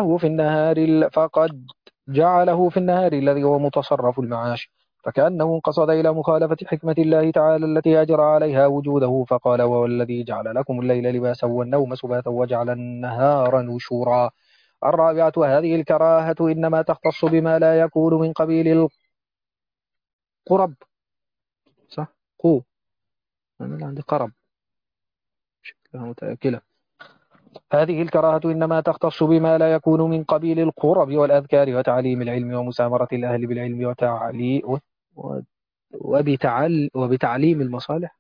جعله في النهار الذي هو متصرف المعاش، فكأنه قصد إلى مخالفة حكمة الله تعالى التي أجرى عليها وجوده، فقال وهو الذي جعل لكم الليل لباسا والنوم سباتا وجعل النهار نشورا. الرابعة، هذه الكراهة إنما تختص بما لا يكون من قبيل القرب. صح، أنا عندي قرب شكلها متأكلة. هذه الكراهة إنما تختص بما لا يكون من قبيل القرب والأذكار وتعليم العلم ومسامرة الأهل بالعلم وبتعليم المصالح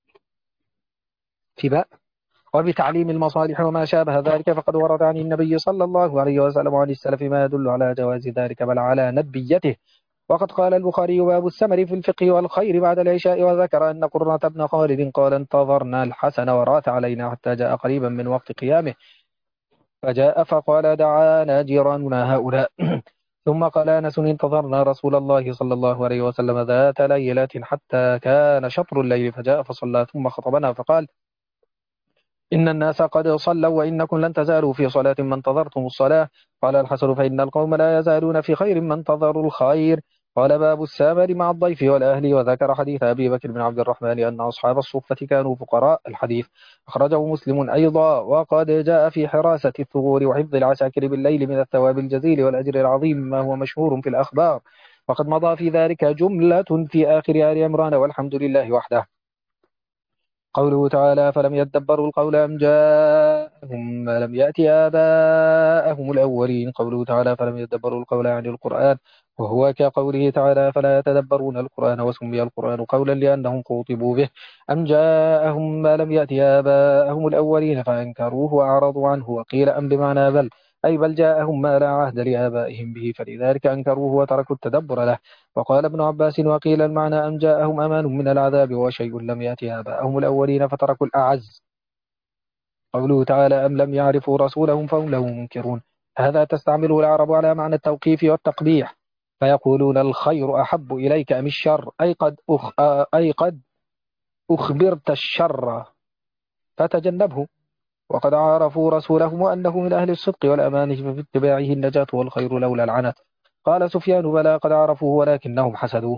وبتعليم المصالح وما شابه ذلك. فقد ورد عن النبي صلى الله عليه وسلم وعن السلف ما يدل على جواز ذلك بل على ندبيته. وقد قال البخاري باب السمر في الفقه والخير بعد العشاء، وذكر أن قرة بن خالد قال انتظرنا الحسن ورات علينا حتى جاء قريبا من وقت قيامه، فجاء فقال دعانا جيراننا هؤلاء. ثم قال أنس انتظرنا رسول الله صلى الله عليه وسلم ذات ليلة حتى كان شطر الليل، فجاء فصلى ثم خطبنا فقال إن الناس قد صلوا وإنكم لن تزالوا في صلاة ما انتظرتم الصلاة. قال الحسن فإن القوم لا يزالون في خير ما انتظروا الخير. قال باب السامر مع الضيف والأهل، وذكر حديث أبي بكر بن عبد الرحمن أن أصحاب الصفة كانوا فقراء. الحديث أخرجه مسلم أيضا. وقد جاء في حراسة الثغور وحفظ العساكر بالليل من الثواب الجزيل والأجر العظيم ما هو مشهور في الأخبار، وقد مضى في ذلك جملة في آخر آل عمران والحمد لله وحده. قوله تعالى فلم يدبروا القول أم جاءهم ما لم يأت آباءهم الأولين. قوله تعالى فلم يدبروا القول عن القرآن، وهو كقوله تعالى فلا يتدبرون القرآن، وسمي القرآن قولا لأنهم خوطبوا به. أم جاءهم ما لم يأت آباءهم الأولين فأنكروه وأعرضوا عنه. وقيل أم بمعنى بل، أي بل جاءهم ما لا عهد لآبائهم به فلذلك أنكروه وتركوا التدبر له. وقال ابن عباس وقيل المعنى أن جاءهم أمان من العذاب وشيء لم يأت آباءهم الأولين فتركوا الأعز. قوله تعالى أم لم يعرفوا رسولهم فهم له منكرون، هذا تستعمله العرب على معنى التوقيف والتقبيح، فيقولون الخير أحب إليك أم الشر، أي قد أخبرت الشر فتجنبه. وقد عرفوا رسولهم وأنه من أهل الصدق والأمان ففي اتباعه النجاة والخير لولا العنت. قال سفيان بلى قد عرفوه ولكنهم حسدوه.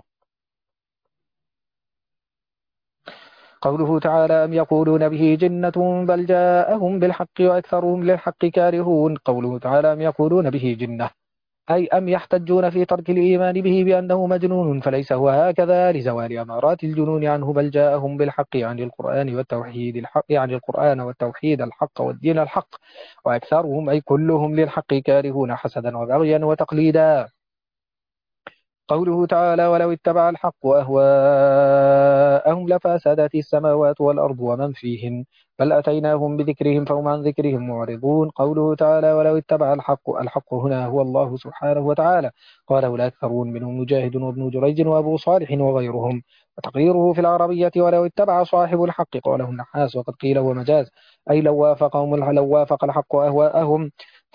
قوله تعالى أم يقولون به جنة بل جاءهم بالحق وأكثرهم للحق كارهون. قوله تعالى أم يقولون به جنة، أي أم يحتجون في ترك الإيمان به بأنه مجنون، فليس هو هكذا لزوال أمارات الجنون عنه، بل جاءهم بالحق يعني القرآن والتوحيد الحق، يعني القرآن والتوحيد الحق والدين الحق، وأكثرهم أي كلهم للحق كارهون حسدا وبغيا وتقليدا. قوله تعالى ولو اتبع الحق أهواءهم لفسدت السماوات والأرض ومن فيهن بل أتيناهم بذكرهم فهم عن ذكرهم معرضون. قوله تعالى ولو اتبع الحق هنا هو الله سبحانه وتعالى، قاله الأكثرون منهم مجاهد وابن جريج وأبو صالح وغيرهم. وتقريره في العربية ولو اتبع صاحب الحق قاله النحاس، وقد قيل هو مجاز، أي لو وافق الحق أهواءهم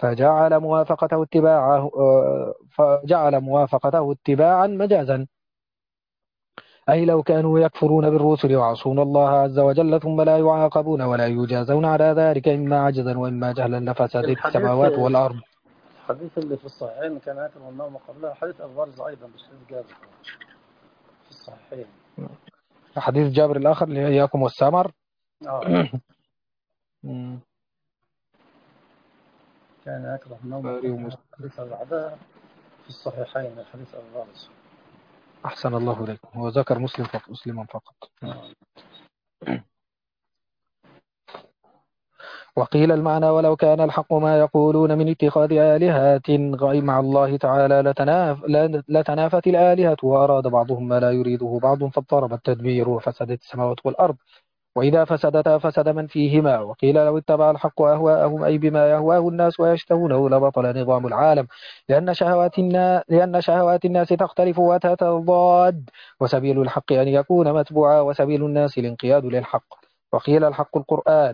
فجعل موافقته اتباعا مجازا، أي لو كانوا يكفرون بالرسل ويعصون الله عز وجل ثم لا يعاقبون ولا يجازون على ذلك إما عجزا وإما جهلا لفسدت الحديث السماوات والأرض. الحديث اللي في الصحيحين كان يذكر النوم قبلها حديث البارز أيضا مش حديث جابر في الصحيحين. حديث جابر الآخر اللي إياكم والسمر. آه كان يكره النوم قبلها. الحديث بعدها في الصحيحين الحديث البارز. أحسن الله إليكم، وذكر مسلما فقط. وقيل المعنى ولو كان الحق ما يقولون من اتخاذ آلهة مع الله تعالى لتنافت الآلهة، وأراد بعضهم ما لا يريده بعض فاضطرب التدبير وفسدت السماوات والأرض، وإذا فسدتا فسد من فيهما. وقيل لو اتبع الحق أهواءهم أي بما يهواه الناس ويشتهونه لبطل نظام العالم، لأن شهوات الناس تختلف وتتضاد، وسبيل الحق أن يكون متبوعا وسبيل الناس الانقياد للحق. وقيل الحق القرآن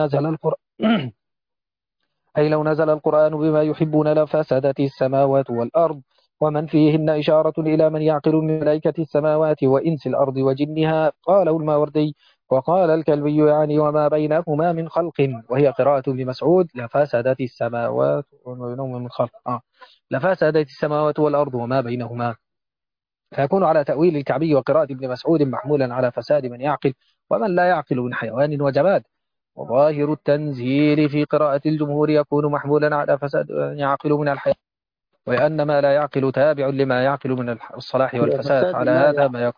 أي لو نزل القرآن بما يحبون لفسدت السماوات والأرض ومن فيهن، إشارة إلى من يعقل من ملائكة السماوات وإنس الأرض وجنها. قاله الماوردي. وقال الكلبي يعني وما بينهما من خلق، وهي قراءة ابن مسعود لفسدت السماوات وما بينهما من خلق لفسدت السماوات والأرض وما بينهما، فيكون على تأويل الكعبي وقراءة ابن مسعود محمولا على فساد من يعقل ومن لا يعقل من حيوان وجماد. وظاهر التنزيل في قراءة الجمهور يكون محمولا على فساد من يعقل من الحيوان، وأن ما لا يعقل تابع لما يعقل من الصلاح والفساد، فساد فعلى ما هذا ما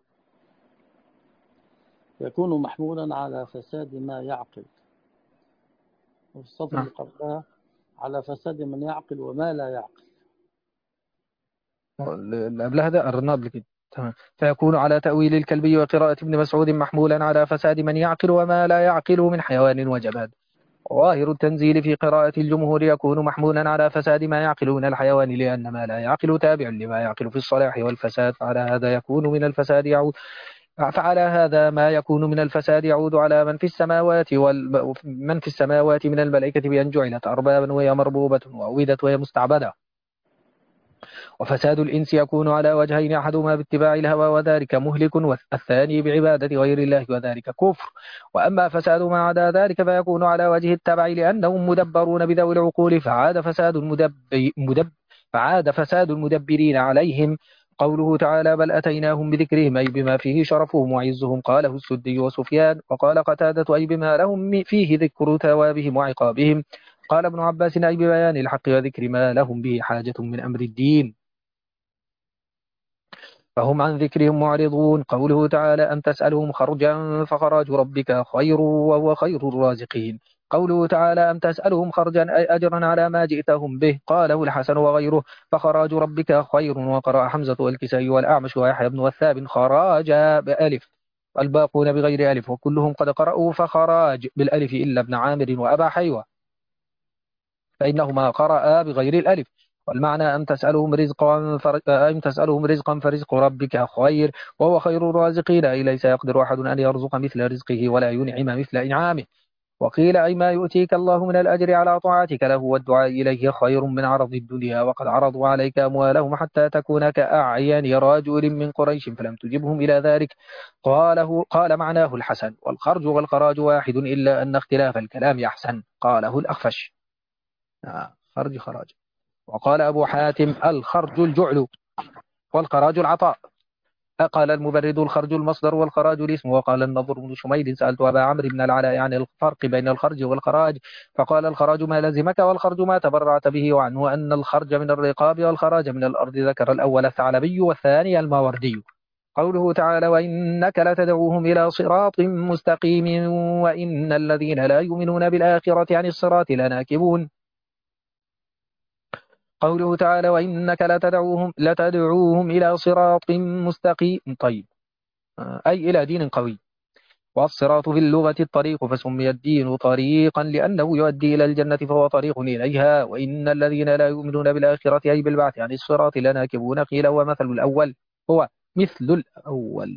يكون محمولا على فساد ما يعقل، والسطر نعم. اللي قبلها على فساد من يعقل وما لا يعقل. اللي قبل هذا قررناه قبل كده. تمام. فيكون على تأويل الكلبي وقراءة ابن مسعود محمولا على فساد من يعقل وما لا يعقل من حيوان وجماد. ظاهر التنزيل في قراءة الجمهور يكون محمولا على فساد ما يعقل من الحيوان، لأن ما لا يعقل تابع لما يعقل في الصلاح والفساد، فعلى هذا ما يكون من الفساد يعود على من في السماوات من الملائكة بأن جعلت أربابا وهي مربوبة وعوذت وهي مستعبدة. وفساد الإنس يكون على وجهين، أحدهما باتباع الهوى وذلك مهلك، والثاني بعبادة غير الله وذلك كفر. وأما فساد ما عدا ذلك فيكون على وجه التبع، لأنهم مدبرون بذوي العقول، فعاد فساد المدبرين عليهم. قوله تعالى بل أتيناهم بذكرهم أي بما فيه شرفهم وعزهم، قاله السدي وسفيان، وقال قتادة أي بما لهم فيه ذكر ثوابهم وعقابهم. قال ابن عباس أي ببيان الحق وذكر ما لهم به حاجة من أمر الدين، فهم عن ذكرهم معرضون. قوله تعالى أم تسألهم خرجا فخراج ربك خير وهو خير الرازقين. قوله تعالى أم تسألهم خرجا أي أجرا على ما جئتهم به، قاله الحسن وغيره فخراج ربك خير. وقرأ حمزة والكسائي والأعمش ويحيى بن والثاب خراج بألف، الباقون بغير ألف، وكلهم قد قرأوا فخراج بالألف إلا ابن عامر وأبا حيوة فإنهما قرأ بغير الألف. والمعنى أم تسألهم رزقا فرزق ربك خير وهو خير الرازقين، أي ليس يقدر أحد أن يرزق مثل رزقه ولا ينعم مثل إنعامه. وقيل أي ما يؤتيك الله من الأجر على طاعتك له والدعاء إليه خير من عرض الدنيا، وقد عرضوا عليك أموالهم حتى تكون كأعين رجل من قريش فلم تجبهم إلى ذلك. قال معناه الحسن، والخرج والخراج واحد إلا أن اختلاف الكلام أحسن. قاله الأخفش. خراج. وقال أبو حاتم الخرج الجعل والخراج العطاء. قال المبرد الخرج المصدر والخراج الاسم. وقال النضر بن شميد سألت أبا عمرو بن العلاء عن الفرق بين الخرج والخراج، فقال الخراج ما لزمك والخرج ما تبرعت به، وعنه أن الخرج من الرقاب والخراج من الأرض. ذكر الأول الثعلبي والثاني الماوردي. قوله تعالى وإنك لتدعوهم إلى صراط مستقيم وإن الذين لا يؤمنون بالآخرة عن الصراط لناكبون. قوله تعالى وإنك لتدعوهم إلى صراط مستقيم. طيب، أي إلى دين قوي. والصراط في اللغة الطريق، فسمي الدين طريقا لأنه يؤدي إلى الجنة فهو طريق إليها. وإن الذين لا يؤمنون بالآخرة أي بالبعث عن الصراط لناكبون. قيل ومثل الأول هو مثل الأول.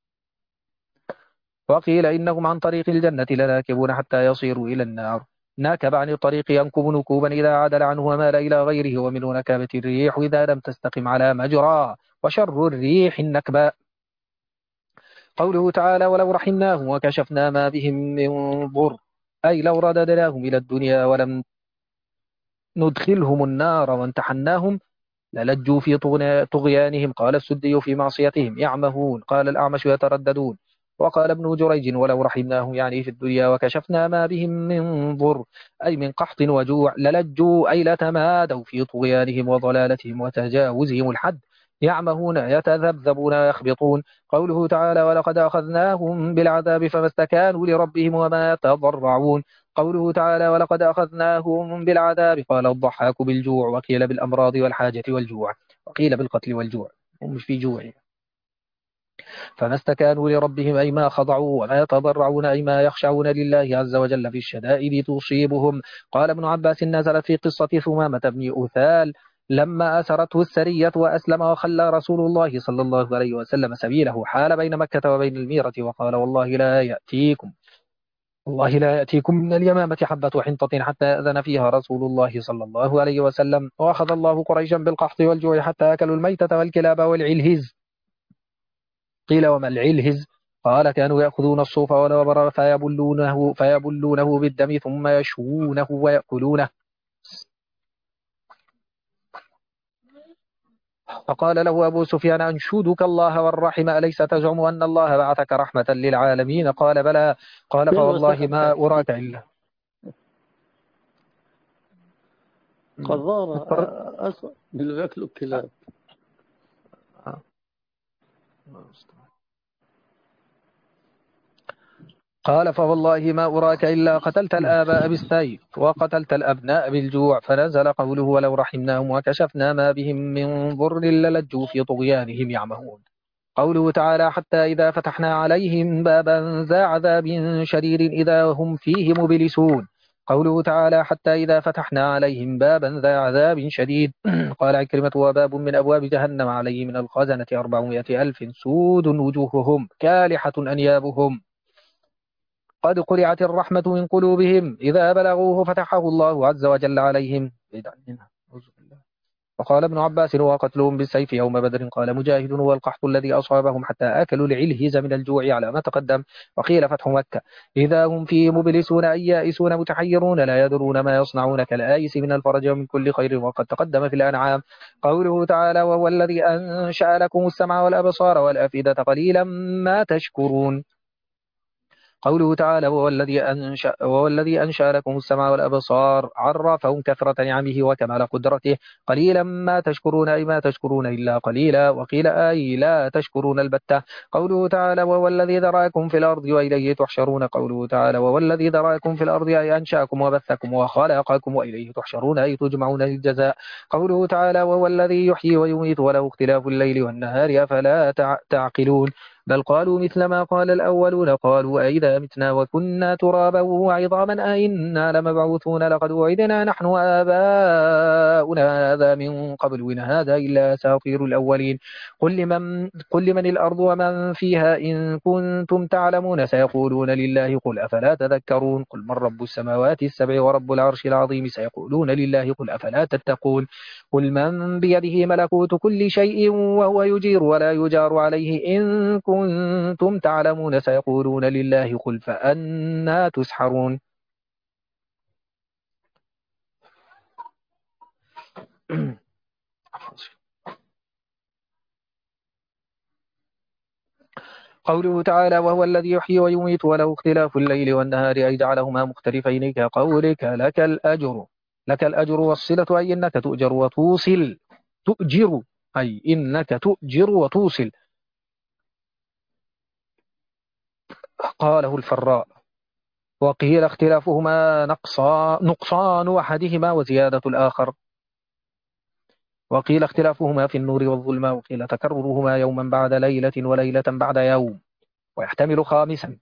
وقيل إنهم عن طريق الجنة لناكبون حتى يصيروا إلى النار. ناكب عن الطريق ينكب نكوبا إذا عدل عنه ومال إلى غيره. ومن نكابة الريح إذا لم تستقم على مجرى، وشر الريح النكباء. قوله تعالى ولو رحمناهم وكشفنا ما بهم من ضر، أي لو رددناهم إلى الدنيا ولم ندخلهم النار وامتحناهم للجوا في طغيانهم. قال السدي في معصيتهم يعمهون. قال الأعمش يترددون. وقال ابن جريج ولو رحمناهم يعني في الدنيا وكشفنا ما بهم من ضر أي من قحط وجوع للجوا أي لتمادوا في طغيانهم وضلالتهم وتجاوزهم الحد. يعمهون يتذبذبون ويخبطون. قوله تعالى ولقد أخذناهم بالعذاب فما استكانوا لربهم وما يتضرعون. قوله تعالى ولقد أخذناهم بالعذاب قال الضحاك بالجوع، وقيل بالأمراض والحاجة والجوع، وقيل بالقتل والجوع، هم مش في جوع. فما استكانوا لربهم أي ما خضعوا، وما يتضرعون أي ما يخشعون لله عز وجل في الشدائد تصيبهم. قال ابن عباس نزلت في قصة ثمامة بن أثال لما أسرته السرية وأسلم وخلى رسول الله صلى الله عليه وسلم سبيله حال بين مكة وبين الميرة، وقال والله لا يأتيكم من اليمامة حبة حنطة حتى أذن فيها رسول الله صلى الله عليه وسلم. وأخذ الله قريشا بالقحط والجوع حتى أكلوا الميتة والكلاب والعلهز. قيل وما العلهز؟ قال كانوا يأخذون الصوف والوبر فيبلونه بالدم ثم يشوونه ويأكلونه. فقال له أبو سفيان أنشدك الله والرحم أليس تزعم أن الله بعثك رحمة للعالمين؟ قال بلى. قال فوالله ما أراك إلا قذارة أسوأ من اللي بياكلوا الكلاب. قال فوالله ما أراك إلا قتلت الآباء بالسيف وقتلت الأبناء بالجوع. فنزل قوله ولو رحمناهم وكشفنا ما بهم من ضر للجوا في طغيانهم يعمهون. قوله تعالى حتى إذا فتحنا عليهم بابا ذا عذاب شديد إذا هم فيه مبلسون. قوله تعالى حتى إذا فتحنا عليهم بابا ذا عذاب شديد قال عكرمة وباب من أبواب جهنم عليه من الخزنة 400,000 سود وجوههم كالحة أنيابهم قد قلعت الرحمة من قلوبهم إذا بلغوه فتحه الله عز وجل عليهم. وقال ابن عباس وقتلهم بالسيف يوم بدر. قال مجاهد هو القحط الذي أصابهم حتى أكلوا العلهز من الجوع على ما تقدم. وقيل فتح مكة إذا هم فيه مبلسون أي يائسون متحيرون لا يدرون ما يصنعون كالآيس من الفرج ومن كل خير. وقد تقدم في الأنعام قوله تعالى وهو الذي أنشأ لكم السمع والأبصار والأفئدة قليلا ما تشكرون. قوله تعالى وهو الذي أنشأ لكم السمع والأبصار عرفهم كثرة نعمه وكمال قدرته قليلا ما تشكرون أي ما تشكرون إلا قليلا. وقيل أي لا تشكرون البتة. قوله تعالى وهو الذي ذراكم في الأرض وإليه تحشرون. قوله تعالى وهو الذي ذراكم في الأرض أي أنشأكم وبثكم وخلقكم وإليه تحشرون أي تجمعون للجزاء. قوله تعالى وهو الذي يحيي ويميت وله اختلاف الليل والنهار أفلا تعقلون. بل قالوا مثل ما قال الأولون قالوا أئذا متنا وكنا ترابا وعظاما أئنا لمبعوثون لقد وعدنا نحن وآباؤنا هذا من قبل إن هذا إلا أساطير الأولين. قل لمن الأرض ومن فيها إن كنتم تعلمون سيقولون لله قل أفلا تذكرون. قل من رب السماوات السبع ورب العرش العظيم سيقولون لله قل أفلا تتقون. قل من بيده ملكوت كل شيء وهو يجير ولا يجار عليه إن كنتم تعلمون سيقولون لله قل فأنا تسحرون. قوله تعالى وهو الذي يحيي ويميت وله اختلاف الليل والنهار أي جعلهما مختلفين كقولك لك الأجر. لك الأجر والصلة أي إنك تؤجر وتوصل. تؤجر أي إنك تؤجر وتوصل. قاله الفراء. وقيل اختلافهما نقصان أحدهما وزيادة الآخر. وقيل اختلافهما في النور والظلمة. وقيل تكررهما يوما بعد ليلة وليلة بعد يوم. ويحتمل خامسا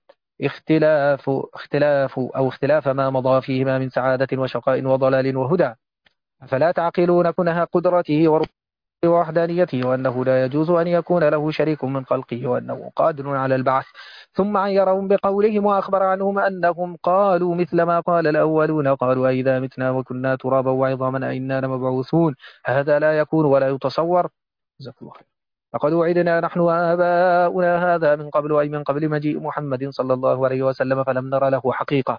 اختلاف ما مضى فيهما من سعادة وشقاء وضلال وهدى. فلا تعقلون كنها قدرته ووحدانيته وأنه لا يجوز أن يكون له شريك من خلقه وأنه قادر على البعث. ثم عيرهم بقولهم وأخبر عنهم أنهم قالوا مثل ما قال الأولون قالوا أئذا متنا وكنا ترابا وعظاما أئنا لمبعوثون هذا لا يكون ولا يتصور. جزاك الله خير. لقد وعدنا نحن وآباؤنا هذا من قبل أي من قبل مجيء محمد صلى الله عليه وسلم فلم نر له حقيقة.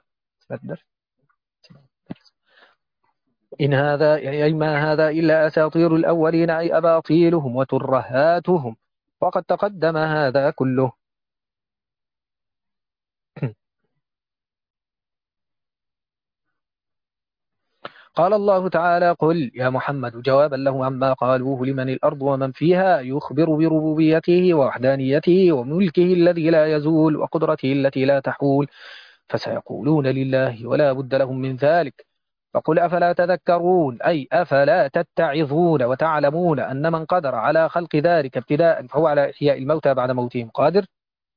إن هذا أي ما هذا إلا أساطير الأولين أي أباطيلهم وترهاتهم. وقد تقدم هذا كله. قال الله تعالى قل يا محمد جوابا له عما قالوه لمن الأرض ومن فيها يخبر بربوبيته ووحدانيته وملكه الذي لا يزول وقدرته التي لا تحول فسيقولون لله ولا بد لهم من ذلك. فقل أفلا تذكرون أي أفلا تتعظون وتعلمون أن من قدر على خلق ذلك ابتداء فهو على إحياء الموتى بعد موتهم قادر.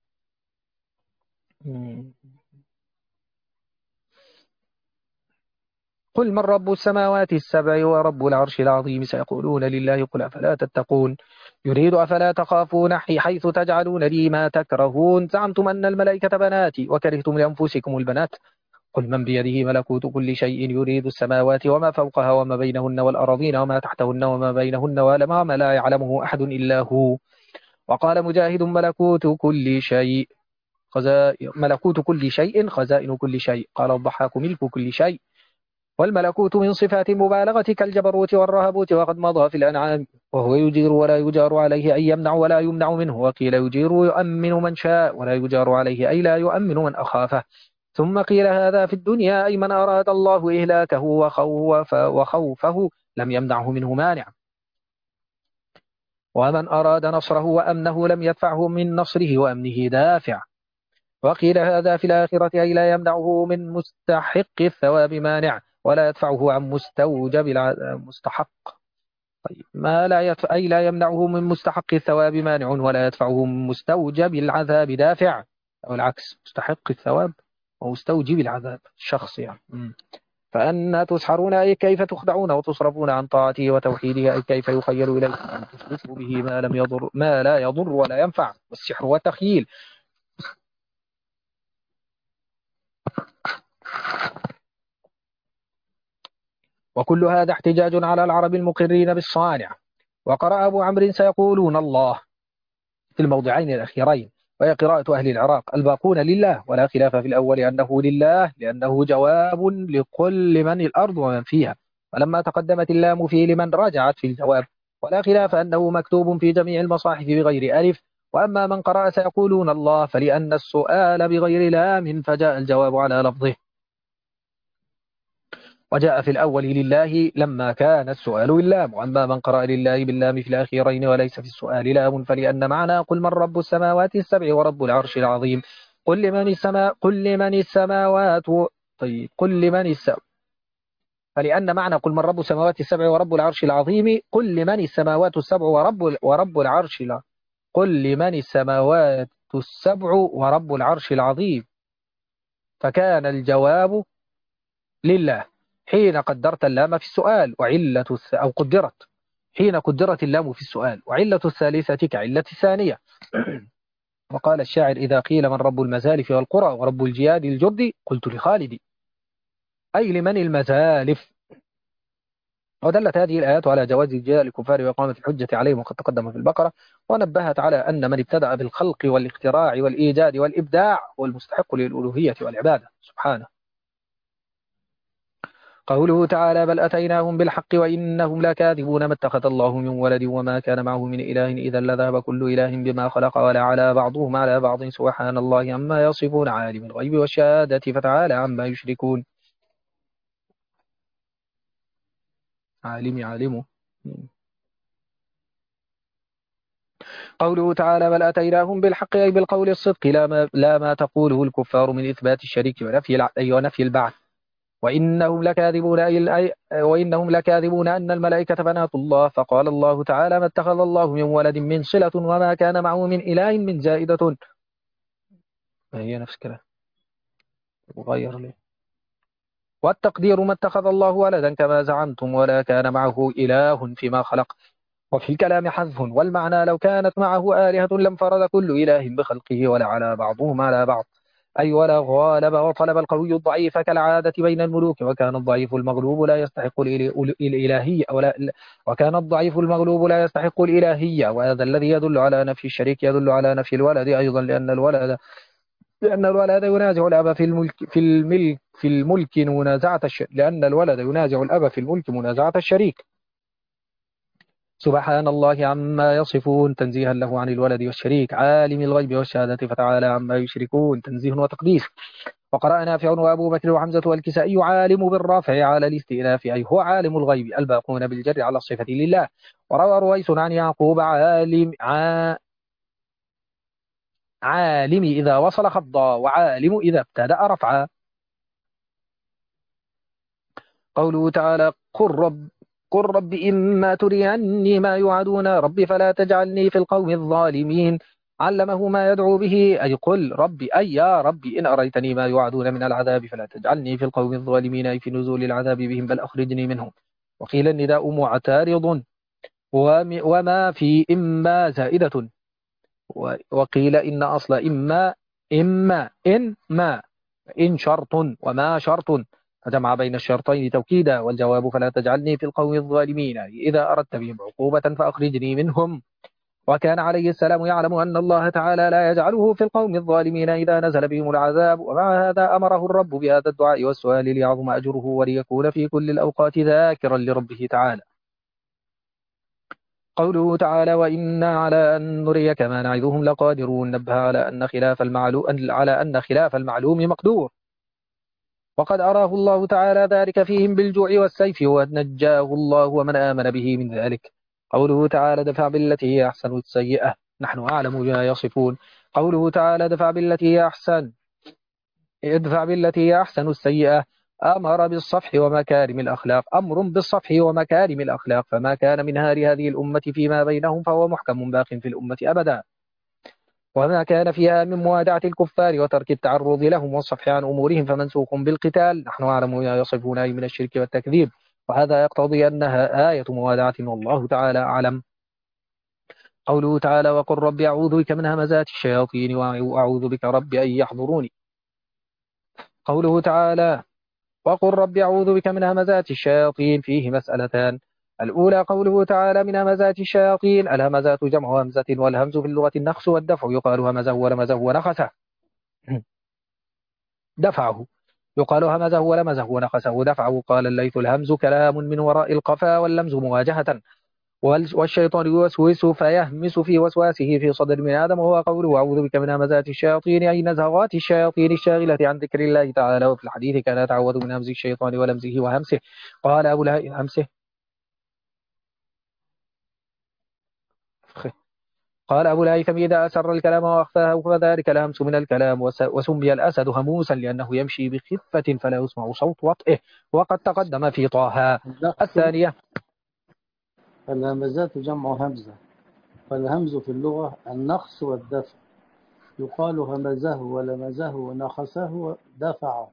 قل من رب السماوات السبع ورب العرش العظيم سيقولون لله قل أفلا تتقون. يريد أفلا تخافون حيث تجعلون لي ما تكرهون زعمتم أن الملائكة بناتي وكرهتم لأنفسكم البنات. قل من بيده ملكوت كل شيء يريد السماوات وما فوقها وما بينهن والأراضين وما تحتهن وما بينهن وما لا يعلمه أحد إلا هو. وقال مجاهد ملكوت كل شيء خزائن كل شيء. قال الضحاك ملك كل شيء. والملكوت من صفات المبالغة كالجبروت والرهبوت وقد مضى في الأنعام. وهو يجير ولا يجار عليه أي يمنع ولا يمنع منه. وقيل يجير يؤمن من شاء ولا يجار عليه أي لا يؤمن من أخافه. ثم قيل هذا في الدنيا أي من أراد الله إهلاكه وخوفه لم يمنعه منه مانع ومن أراد نصره وأمنه لم يدفعه من نصره وأمنه دافع. وقيل هذا في الآخرة أي لا يمنعه من مستحق الثواب مانع ولا يدفعه عن مستوجب مستحق. طيب ما لا يدفع أي لا يمنعه من مستحق الثواب مانع ولا يدفعه من مستوجب العذاب دافع. أو العكس مستحق الثواب ومستوجب العذاب شخص يعني. فأنا تسحرون أي كيف تخدعون وتصرفون عن طاعته وتوحيده أي كيف يخيل إليكم أن تشركوا به ما لا يضر ولا ينفع والسحر والتخييل. وكل هذا احتجاج على العرب المقرين بالصانع. وقرأ أبو عمرو سيقولون الله في الموضعين الأخيرين، وهي قراءة أهل العراق. الباقون لله، ولا خلاف في الأول أنه لله لأنه جواب لكل من الأرض ومن فيها، ولما تقدمت اللام فيه لمن رجعت في الجواب. ولا خلاف أنه مكتوب في جميع المصاحف بغير ألف. وأما من قرأ سيقولون الله فلأن السؤال بغير لام فجاء الجواب على لفظه، وجاء في الأول لله لما كان السؤال اللام. وأما من قرأ لله باللام في الأخيرين وليس في السؤال لام فلأن معنى قل من رب السماوات السبع ورب العرش العظيم قل لمن السماوات طيب قل لمن السماوات فلأن معنى قل من رب السماوات السبع ورب العرش العظيم قل لمن السماوات السبع ورب العرش العظيم قل لمن السماوات السبع ورب العرش العظيم. فكان الجواب لله حين قدرت اللام في السؤال، أو قدرت حين قدرت اللام في السؤال، وعلة الثالثة كعلة الثانية. وقال الشاعر إذا قيل من رب المزالف والقرى ورب الجياد الجرد قلت لخالدي أي لمن المزالف. ودلت هذه الآيات على جواز الجهاد للكفار وإقامة الحجة عليهم وقد تقدم في البقرة، ونبهت على أن من ابتدأ بالخلق والاختراع والإيجاد والإبداع هو المستحق للألوهية والعبادة سبحانه. قوله تعالى بل أتيناهم بالحق وإنهم لكاذبون ما اتخذ الله من ولد وما كان معه من إله إذا لذهب كل إله بما خلق ولا على بعضهم على بعض سبحان الله عما يصفون عالم الغيب والشهادة فتعالى عما يشركون. عالمه. قوله تعالى بل أتيناهم بالحق أي بالقول الصدق لا ما تقوله الكفار من إثبات الشريك ونفي البعث. وإنهم لكاذبون أن الملائكة بنات الله. فقال الله تعالى ما اتخذ الله من ولد من صلة وما كان معه من إله من زائدة. ما هي نفس كده وغير ليه. والتقدير ما اتخذ الله ولدا كما زعمتم ولا كان معه إله فيما خلق. وفي الكلام حذف، والمعنى لو كانت معه آلهة لانفرد كل إله بخلقه ولا على بعضهم على بعض أي ولا غالب وطلب القوي الضعيف كالعادة بين الملوك. وكان الضعيف المغلوب لا يستحق الإلهية وكان الضعيف المغلوب لا يستحق الإلهية. وهذا الذي يدل على نفي الشريك يدل على نفي الولد أيضا لأن الولد ينازع الأب في الملك منازعة لأن الولد ينازع الأب في الملك منازعة الشريك. سبحان الله عما يصفون تنزيها له عن الولد والشريك عالم الغيب والشهادة فتعالى عما يشركون تنزيه وتقديس. وقرأ نافع وأبو بكر وحمزة والكسائي عالم بالرافع على الاستئناف أي هو عالم الغيب الباقون بالجر على الصفة لله. وروى رويس عن يعقوب عالم إذا وصل خفضا وعالم إذا ابتدأ رفعا. قوله تعالى قل رب إما تريني ما يوعدون رب فلا تجعلني في القوم الظالمين. علمه ما يدعو به أي قل ربي أي يا ربي إن أريتني ما يوعدون من العذاب فلا تجعلني في القوم الظالمين أي في نزول العذاب بهم بل أخرجني منهم. وقيل النداء معترض وما في إما زائدة. وقيل إن أصل إما إن شرط وما شرط فجمع بين الشرطين توكيدا. والجواب فلا تجعلني في القوم الظالمين إذا أردت بهم عقوبة فأخرجني منهم. وكان عليه السلام يعلم أن الله تعالى لا يجعله في القوم الظالمين إذا نزل بهم العذاب. ومع هذا أمره الرب بهذا الدعاء والسؤال ليعظم أجره وليكون في كل الأوقات ذاكرا لربه تعالى. قوله تعالى وإنا على أن نريك ما نعدهم لقادرون نبه على أن خلاف المعلوم مقدور. وقد أراه الله تعالى ذلك فيهم بالجوع والسيف ونجاه الله ومن آمن به من ذلك. قوله تعالى دفع بالتي هي أحسن السيئة نحن أعلم بما يصفون. قوله تعالى ادفع بالتي هي أحسن السيئة أمر بالصفح ومكارم الأخلاق أمر بالصفح ومكارم الأخلاق فما كان منها لهذه الأمة فيما بينهم فهو محكم باق في الأمة أبدا. وما كان فيها من موادعة الكفار وترك التعرض لهم والصفح عن أمورهم فمنسوخ بالقتال. نحن أعلم ما يصفون أي من الشرك والتكذيب، وهذا يقتضي أنها آية موادعة والله تعالى أعلم. قوله تعالى وقل رب أعوذ بك من همزات الشياطين وأعوذ بك رب أن يحضروني. قوله تعالى وقل رب أعوذ بك من همزات الشياطين فيه مسألتان. الأولى قوله تعالى من همزات الشياطين، الهمزات جمع همزة، والهمز في اللغة النخس والدفع، يقال همزه ولمزه ونخسه دفعه، يقال همزه ولمزه ونخسه دفعه. قال الليث الهمز كلام من وراء القفا، واللمز مواجهة. والشيطان يوسوس فيهمس في وسواسه في صدر من آدم، وهو قوله أعوذ بك من همزات الشياطين أي نزغات الشياطين الشاغلة عن ذكر الله تعالى. وفي الحديث كان يتعوذ من همز الشيطان ولمزه وهمسه. قال أبو همسه قال أبو الهيثم إذا أسر الكلام وأخفاه فذلك الهمس من الكلام. وسمي الأسد هموسا لأنه يمشي بخفة فلا يسمع صوت وطئه، وقد تقدم في طه. الثانية الهمزات جمع همزة، والهمز في اللغة النخس والدفع، يقال همزه ولمزه ونخسه دفعه.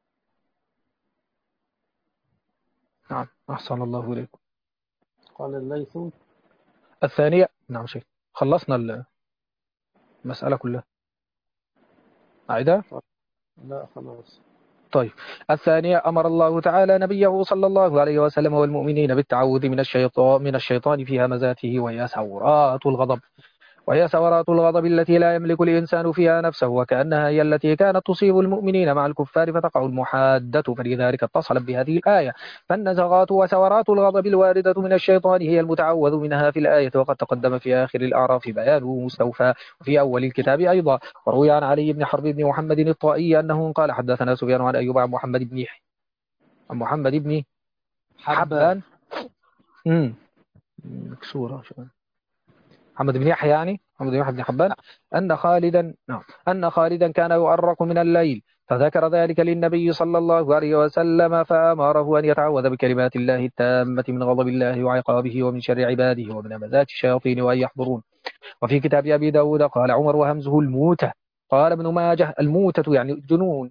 نعم أحسن الله إليكم. قال الليث الثانية نعم شيخ خلصنا المسألة كلها أعيدها. لا خلاص. طيب الثانية أمر الله تعالى نبيه صلى الله عليه وسلم والمؤمنين بالتعوذ من الشيطان في همزاته، وهي سورات الغضب التي لا يملك الإنسان فيها نفسه، وكأنها هي التي كانت تصيب المؤمنين مع الكفار فتقع المحادة، فلذلك اتصلت بهذه الآية. فالنزغات وسورات الغضب الواردة من الشيطان هي المتعوذ منها في الآية، وقد تقدم في آخر الأعراف بيانه مستوفى، وفي أول الكتاب أيضا. وروي عن علي بن حرب بن محمد الطائي أنه قال حدثنا سفيان عن أيوب عن محمد بن حبان مكسورة محمد بن يحيى يعني محمد بن يحيى بن حبان أن خالدا كان يؤرق من الليل، فذكر ذلك للنبي صلى الله عليه وسلم فأمره أن يتعوذ بكلمات الله التامة من غضب الله وعقابه ومن شر عباده ومن همزات الشياطين وأن يحضرون. وفي كتاب أبي داود قال عمر وهمزه الموتة. قال ابن ماجه الموتة يعني الجنون،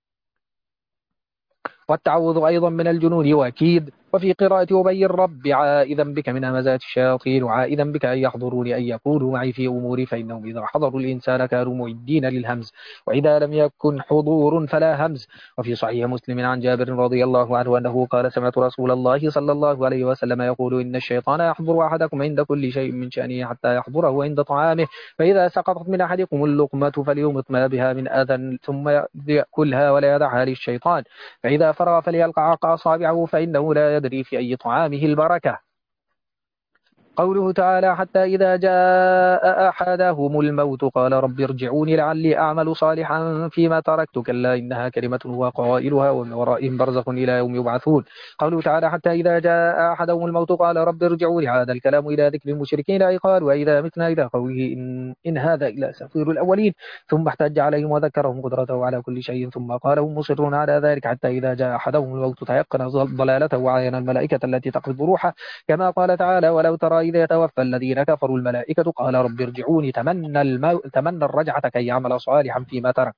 والتعوذ أيضا من الجنون وأكيد. وفي قراءة أبي الرب عائذا بك من همزات الشياطين وعائذا بك أن يحضروني أن يكونوا معي في أموري، فإنهم إذا حضروا الإنسان كانوا معدين للهمز، وإذا لم يكن حضور فلا همز. وفي صحيح مسلم عن جابر رضي الله عنه أنه قال سمعت رسول الله صلى الله عليه وسلم يقول إن الشيطان يحضر أحدكم عند كل شيء من شأنه حتى يحضره عند طعامه، فإذا سقطت من أحدكم اللقمة فليمط ما بها من أذى ثم يأكلها ولا يدعها للشيطان، فإذا فرغ فليلقى أصابعه فإنه لا يدري في أي طعامه البركة. قوله تعالى حتى إذا جاء أحدهم الموت قال رب ارجعوني لعلي أعمل صالحا فيما تركت كلا إنها كلمة هو قائلها ومن ورائهم برزخ إلى يوم يبعثون. قوله تعالى حتى إذا جاء أحدهم الموت قال رب ارجعوني، هذا الكلام إلى ذكر المشركين أي قال وإذا متنا إلى قوله إن هذا إلا أساطير الأولين، ثم احتج عليهم وذكرهم قدرته على كل شيء، ثم قال هم مصرون على ذلك حتى إذا جاء أحدهم الموت تيقن ضلالته وعين الملائكة التي تقبض روحه، كما قال تعالى ولو ترى إذا يتوفى الذين كفروا الملائكة قال رب ارجعوني تمنى الرجعة كي يعمل صالحا فيما ترك.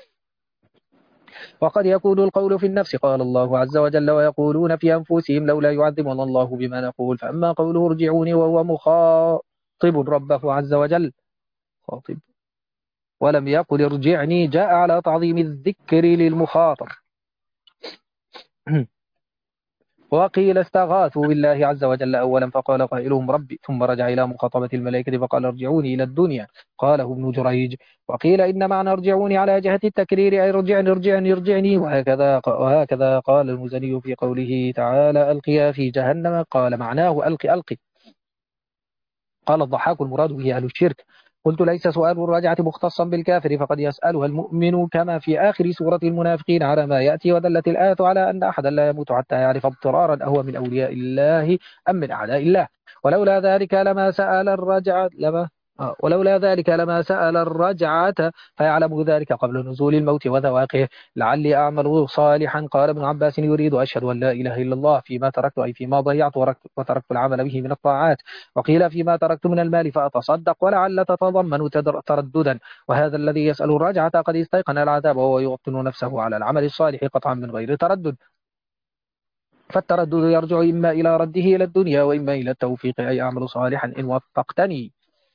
وقد يكون القول في النفس قال الله عز وجل ويقولون في أنفسهم لولا يعذبنا الله بما نقول، فأما قوله ارجعوني وهو مخاطب ربه عز وجل خاطب ولم يقل ارجعني جاء على تعظيم الذكر للمخاطب. وقيل استغاثوا بالله عز وجل أولا فقال قائلهم ربي، ثم رجع إلى مخاطبة الملائكة فقال ارجعوني إلى الدنيا، قاله ابن جريج. وقيل إن معنى ارجعوني على جهة التكرير أي ارجعني، وهكذا قال المزني في قوله تعالى ألقيا في جهنم، قال معناه ألقي. قال الضحاك المراد به أهل الشرك. قلت ليس سؤال الرجعة مختصا بالكافر، فقد يسألها المؤمن كما في آخر سورة المنافقين على ما يأتي، ودلت الآية على أن أحدا لا يموت حتى يعرف اضطرارا أهو من أولياء الله أم من أعداء الله، ولولا ذلك لما سأل الرجعة ولولا ذلك لما سأل الرجعة فيعلم ذلك قبل نزول الموت وذواقه. لعلي أعمل صالحا. قال ابن عباس يريد أشهد أن لا إله إلا الله فيما تركت، أي فيما ضيعت وتركت العمل به من الطاعات. وقيل فيما تركت من المال فأتصدق، ولعل تتضمن ترددا. وهذا الذي يسأل الرجعة قد استيقن العذاب وهو يوطن نفسه على العمل الصالح قطعا من غير تردد. فالتردد يرجع إما إلى رده إلى الدنيا وإما إلى التوفيق، أي أعمل صالحا إن وفقتني،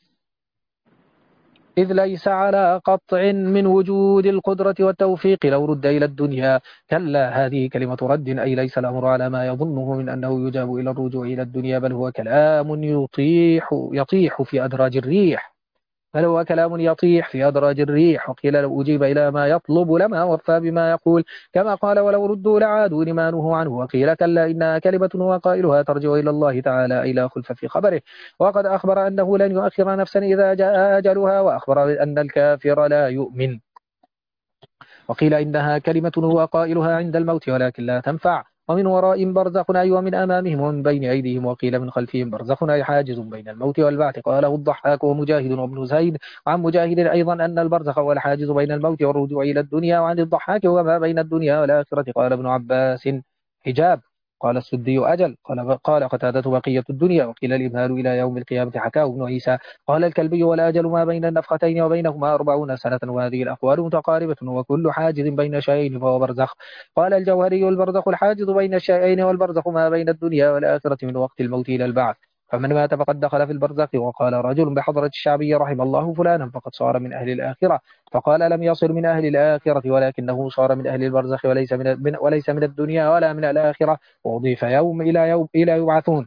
إذ ليس على قطع من وجود القدرة والتوفيق لو رد إلى الدنيا. كلا، هذه كلمة رد، أي ليس الأمر على ما يظنه من أنه يجاب إلى الرجوع إلى الدنيا، بل هو كلام يطيح في أدراج الريح. بل هو كلام يطيح في أدراج الريح. وقيل لو أجيب إلى ما يطلب لما وفى بما يقول، كما قال ولو ردوا لعادوا لما نهوا عنه. وقيل كلا، إنها كلمة وقائلها ترجع إلى الله تعالى، أي لا خلف في خبره. وقد أخبر أنه لن يؤخر نفسا إذا جاء أجلها، وأخبر أن الكافر لا يؤمن. وقيل إنها كلمة هو قائلها عند الموت ولكن لا تنفع. ومن ورائهم برزخ، أي ومن أمامهم ومن بين أيديهم. وقيل من خلفهم برزخ، أي حاجز بين الموت والبعث. قاله الضحاك ومجاهد وابن زيد. وعن مجاهد أيضا أن البرزخ هو الحاجز بين الموت والرجوع إلى الدنيا. وعن الضحاك وما بين الدنيا والآخرة. قال ابن عباس حجاب. قال السدي أجل. قال قتادة بقية الدنيا. وقيل الإبهال إلى يوم القيامة، حكاه ابن عيسى. قال الكلبي والأجل ما بين النفختين وبينهما 40 سنة. وهذه الأقوال متقاربة، وكل حاجز بين شيئين فهو برزخ. قال الجوهري البرزخ الحاجز بين الشيئين، والبرزخ ما بين الدنيا والآخرة من وقت الموت إلى البعث. فمن مات فقد دخل في البرزخ. وقال رجل بحضرة الشعبي رحم الله فلانا فقد صار من أهل الآخرة. فقال لم يصر من أهل الآخرة، ولكنه صار من أهل البرزخ، وليس من الدنيا ولا من الآخرة. وأضيف يوم إلى يبعثون.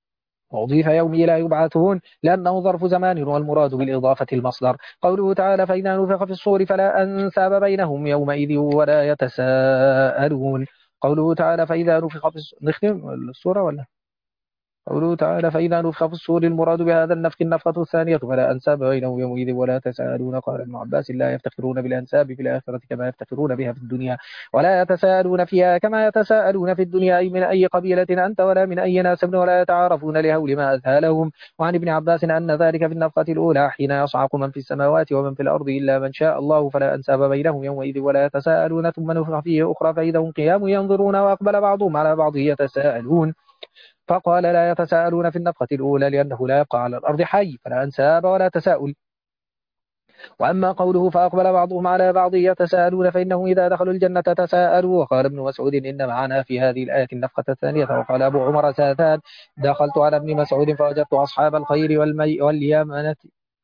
لأنه ظرف زمان، والمراد بالإضافة المصدر. قوله تعالى فإذا نفخ في الصور فلا أنساب بينهم يومئذ ولا يتساءلون. قوله تعالى فإذا نفخ في الصور، نختم السورة ولا؟ قوله تعالى فإذا نفخ في الصور، المراد بهذا النفخ النفخة الثانية، فلا أنساب بينهم يومئذ ولا تساءلون. قال ابن عباس لا يفتخرون بالأنساب في الآخرة كما يفتخرون بها في الدنيا، ولا يتساءلون فيها كما يتساءلون في الدنيا، أي من أي قبيلة أنت ولا من أي ناسب، ولا يتعارفون لهول ما أذهلهم. وعن ابن عباس أن ذلك في النفخة الأولى حين يصعق من في السماوات ومن في الأرض إلا من شاء الله، فلا أنساب بينهم يومئذ ولا يتساءلون. ثم نفخ فيه أخرى فإذا هم قيام ينظرون، وأقبل بعضهم على بعض يتساءلون. فقال لا يتساءلون في النفخة الأولى لأنه لا يبقى على الأرض حي، فلا أنساب ولا تساؤل. وأما قوله فأقبل بعضهم على بعض يتساءلون، فإنهم إذا دخلوا الجنة تساءلوا. وقال ابن مسعود إن معنا في هذه الآية النفخة الثانية. وقال أبو عمر ساثان دخلت على ابن مسعود فوجدت أصحاب الخير واليمانة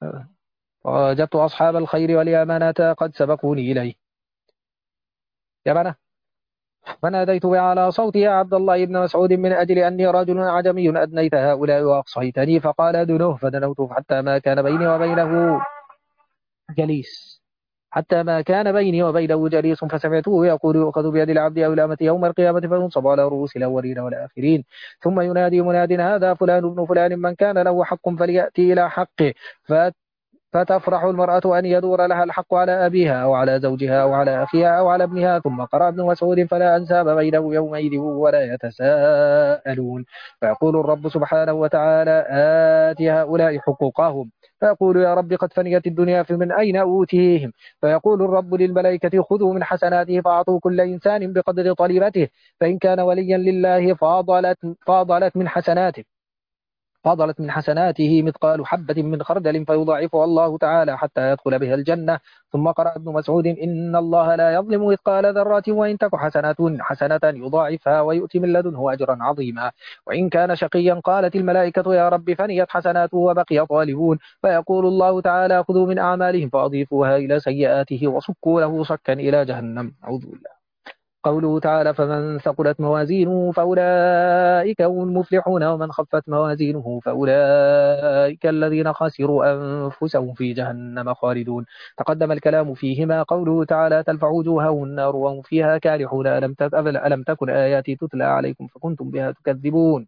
قد سبقوني إليه. يمنة. فناديت على صوتي يا عبد الله بن مسعود من أجل أني رجل عجمي أدنيت هؤلاء وأقصيتني. فقال أدنوه. فدنوت حتى ما كان بيني وبينه جليس فسمعته يقول يؤخذ بيد العبد أو الأمة يوم القيامة فينصب على رؤوس الأولين والآخرين. ثم ينادي مناد هذا فلان ابن فلان، من كان له حق فليأتي إلى حقه. فتفرح المرأة أن يدور لها الحق على أبيها أو على زوجها أو على أخيها أو على ابنها. ثم قرأ ابن مسعود فلا أنساب بينه يومئذ ولا يتساءلون. فيقول الرب سبحانه وتعالى آت هؤلاء حقوقهم. فيقول يا رب قد فنيت الدنيا فمن أين أوتيهم؟ فيقول الرب للملائكة خذوا من حسناته فأعطوا كل إنسان بقدر طلبته، فإن كان وليا لله فضلت من حسناته مثقال حبة من خردل فيضاعفها الله تعالى حتى يدخل بها الجنة. ثم قرأ ابن مسعود إن الله لا يظلم مثقال ذرة وإن تك حسنة يضاعفها ويؤتي من لدنه أجرا عظيما. وإن كان شقيا قالت الملائكة يا رب فنيت حسناته وبقي طالبون. فيقول الله تعالى خذوا من أعمالهم فأضيفوها إلى سيئاته وصكوا له صكا إلى جهنم. أعوذ بالله. قوله تعالى فمن ثقلت موازينه فأولئك هم المفلحون، ومن خفت موازينه فأولئك الذين خسروا أنفسهم في جهنم خالدون. تقدم الكلام فيهما. قوله تعالى تلفح وجوههم النار وهم فيها كالحون ألم تكن آياتي تتلى عليكم فكنتم بها تكذبون.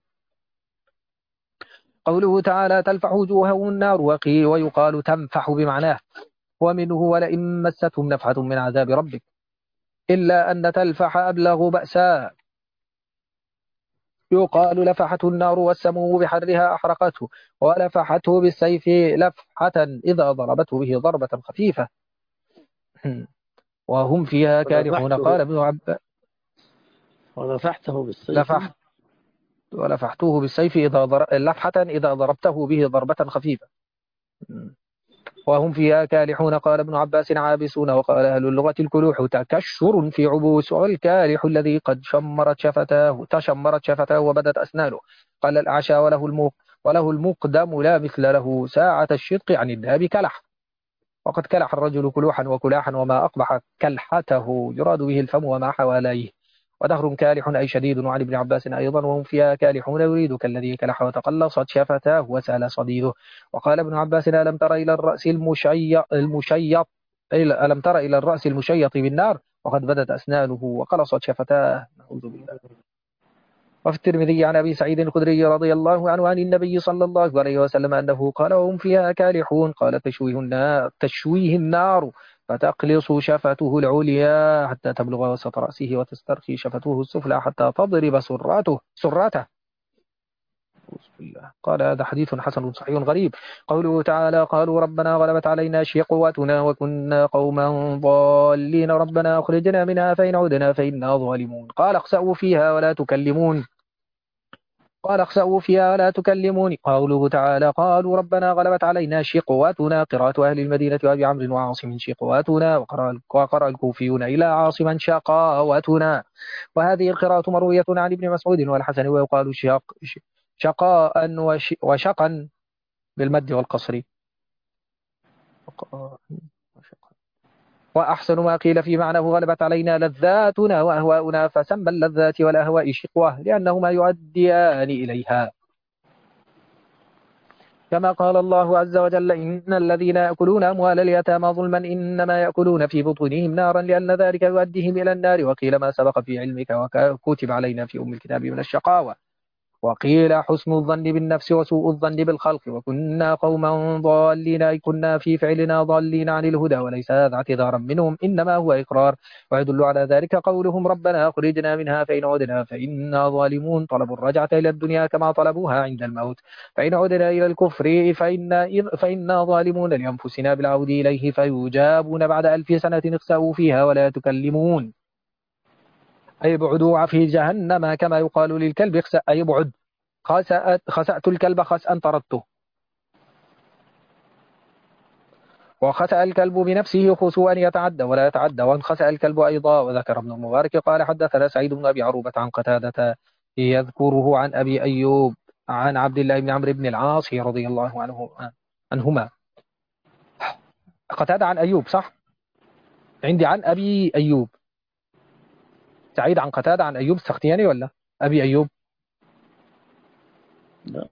قوله تعالى تلفح وجوههم النار ويقال تنفح بمعناه. ومنه ولئن مستهم نفحة من عذاب ربك إلا أن تلفح أبلغ بأسا. يقال لفحته النار والسموم بحرها أحرقته، ولفحته بالسيف لفحة إذا ضربته به ضربة خفيفة. وهم فيها كالحون. ولفحته قال ابن عباس: ولفحته بالسيف. لفحت ولفحته بالسيف لفحة إذا ضربته به ضربة خفيفة. وهم فيها كالحون. قال ابن عباس: عابسون. وقال أهل اللغة: الكلوح تكشر في عبوس، والكالح الذي قد تشمرت شفتاه وبدت أسنانه. قال الأعشى: وله المقدم لا مثل له ساعة الشدق عن الذهب كلح. وقد كلح الرجل كلوحا وكلاحا، وما أقبح كلحته يراد به الفم وما حواليه. ودهر كالح أي شديد. وعن ابن عباس أيضا: وهم فيها كالحون يريد كالذي كلح وتقلصت شفتاه وسال صديده. وقال ابن عباس: ألم تر إلى الرأس المشيط ألم تر إلى الرأس المشيط بالنار وقد بدت أسنانه وقلصت شفتاه. نعوذ بالله. وفي الترمذي عن أبي سعيد الخدري رضي الله عنه عن النبي صلى الله عليه وسلم أنه قال: وهم فيها كالحون. قال: تشويه النار فتقلص شفته العليا حتى تبلغ وسط رأسه، وتسترخي شفته السفلى حتى تضرب سراته. قال: هذا حديث حسن صحيح غريب. قوله تعالى: قالوا ربنا غلبت علينا شقوتنا وكنا قوما ضالين ربنا أخرجنا منها فإن عدنا فإنا ظالمون. قال: اخسأوا فيها ولا تكلمون. قوله تعالى: قالوا ربنا غلبت علينا شقوتنا. قراءة أهل المدينة وأبي عمرو وعاصم: شقوتنا. وقرأ الكوفيون إلى عاصما شقاوتنا. وهذه القراءة مروية عن ابن مسعود والحسن، ويقال شقاء وشقا بالمد والقصر. وأحسن ما قيل في معناه: غلبت علينا لذاتنا وأهواؤنا، فسمى اللذات والأهواء شقوة لأنهما يؤديان إليها. كما قال الله عز وجل: إن الذين يأكلون أموال اليتامى ظلما إنما يأكلون في بطونهم نارا لأن ذلك يؤديهم إلى النار. وقيل ما سبق في علمك وكتب علينا في أم الكتاب من الشقاوة. وقيل حسن الظن بالنفس وسوء الظن بالخلق. وكنا قوما ضالين أي كنا في فعلنا ضالين عن الهدى، وليس هذا اعتذارا منهم إنما هو إقرار. ويدل على ذلك قولهم ربنا أخرجنا منها فإن عدنا فإنا ظالمون. طلبوا الرجعة إلى الدنيا كما طلبوها عند الموت. فإن عدنا إلى الكفر فإنا ظالمون لأنفسنا بالعود إليه فيجابون بعد 1000 سنة: اخسأوا فيها ولا تكلمون. أي بعدوا في جهنم. كما يقال للكلب: اخسأ أي بعد. خسأت الكلب خسأا طردته. وخسأ الكلب بنفسه خسوءا يتعدى ولا يتعدى، وان خسأ الكلب أيضا. وذكر ابن المبارك قال: حدثنا سعيد بن أبي عروبة عن قتادة يذكره عن أبي أيوب عن عبد الله بن عمرو بن العاص رضي الله عنهما. قتادة عن أيوب صح؟ عندي عن أبي أيوب. سعيد عن قتادة عن أيوب السختياني ولا أبي أيوب؟ لا،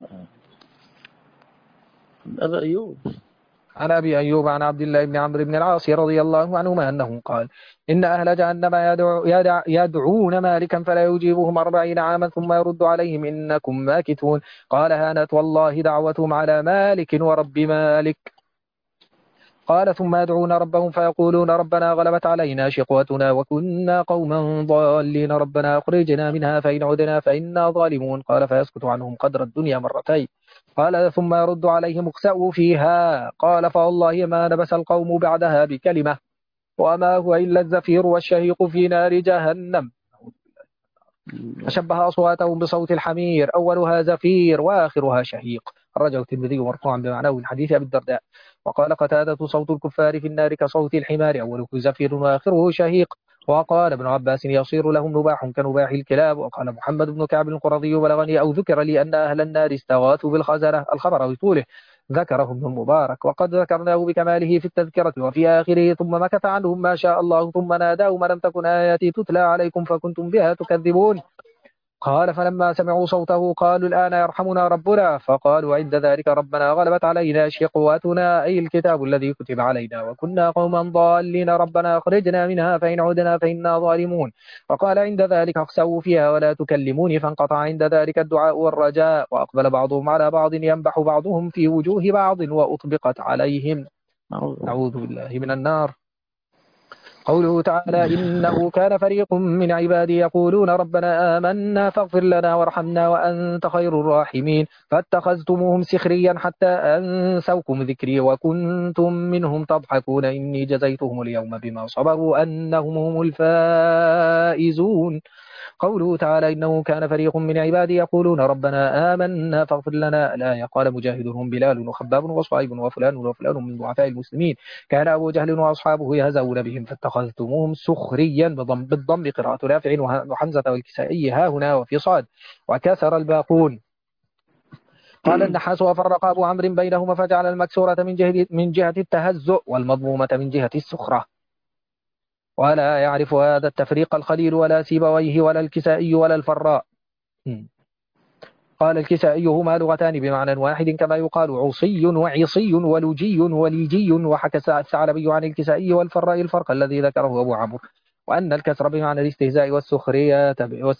أبا أيوب. عن أبي أيوب عن عبد الله بن عمرو بن العاص رضي الله عنهما أنه قال: إن أهل جهنم يدعون مالكا فلا يجيبهم 40 عاما ثم يرد عليهم: إنكم ماكثون. قال: هانت والله دعوتهم على مالك ورب مالك. قال: ثم يدعون ربهم فيقولون ربنا غلبت علينا شقوتنا وكنا قوما ضالين ربنا أخرجنا منها فإن عدنا فإنا ظالمون. قال: فيسكت عنهم قدر الدنيا مرتين. قال: ثم يرد عليهم: اخسأوا فيها. قال: فوالله ما نبس القوم بعدها بكلمة، وما هو إلا الزفير والشهيق في نار جهنم. فشبه أصواتهم بصوت الحمير، أولها زفير وآخرها شهيق. خرجه الترمذي مرفوعا بمعناه من حديث أبي الدرداء. وقال قتادة: صوت الكفار في النار كصوت الحمار، أوله زفير وآخره شهيق. وقال ابن عباس: يصير لهم نباح كنباح الكلاب. وقال محمد بن كعب القرظي: بلغني أو ذكر لي أن أهل النار استغاثوا بالخزرة. الخبر بطوله ذكره ابن المبارك، وقد ذكرناه بكماله في التذكرة وفي آخره: ثم مكث عنهم ما شاء الله ثم ناداهم: لم تكن آياتي تتلى عليكم فكنتم بها تكذبون. قال: فلما سمعوا صوته قالوا: الآن يرحمنا ربنا. فقالوا عند ذلك: ربنا غلبت علينا شقوتنا، أي الكتاب الذي كتب علينا، وكنا قوما ضالين ربنا أخرجنا منها فإن عدنا فإنا ظالمون. فقال عند ذلك: اخسأوا فيها ولا تكلموني. فانقطع عند ذلك الدعاء والرجاء، وأقبل بعضهم على بعض ينبح بعضهم في وجوه بعض وأطبقت عليهم. نعوذ بالله من النار. قوله تعالى إنه كان فريق من عبادي يقولون ربنا آمنا فاغفر لنا وارحمنا وأنت خير الراحمين فاتخذتموهم سخريا حتى أنسوكم ذكري وكنتم منهم تضحكون إني جزيتهم اليوم بما صبروا أنهم هم الفائزون. قوله تعالى إنه كان فريق من عبادي يقولون ربنا آمنا فاغفر لنا الآية. قال مجاهد هم بلال وخباب وصهيب وفلان وفلان من ضعفاء المسلمين كان أبو جهل وأصحابه يهزؤون بهم فاتخذتموهم سخريا بالضم قراءة نافع وحمزة والكسائي ها هنا وفي صاد وكسر الباقون. قال النحاس وفرق أبو عمرو بينهما فجعل المكسورة من جهة التهزؤ والمضمومة من جهة السخرة. ولا يعرف هذا التفريق الخليل ولا سيبويه ولا الكسائي ولا الفراء. قال الكسائي هما لغتان بمعنى واحد كما يقال عصي وعصي ولجي وليجي. وحكى الثعلبي عن الكسائي والفراء الفرق الذي ذكره أبو عمرو وأن الكسر بمعنى الاستهزاء والسخرية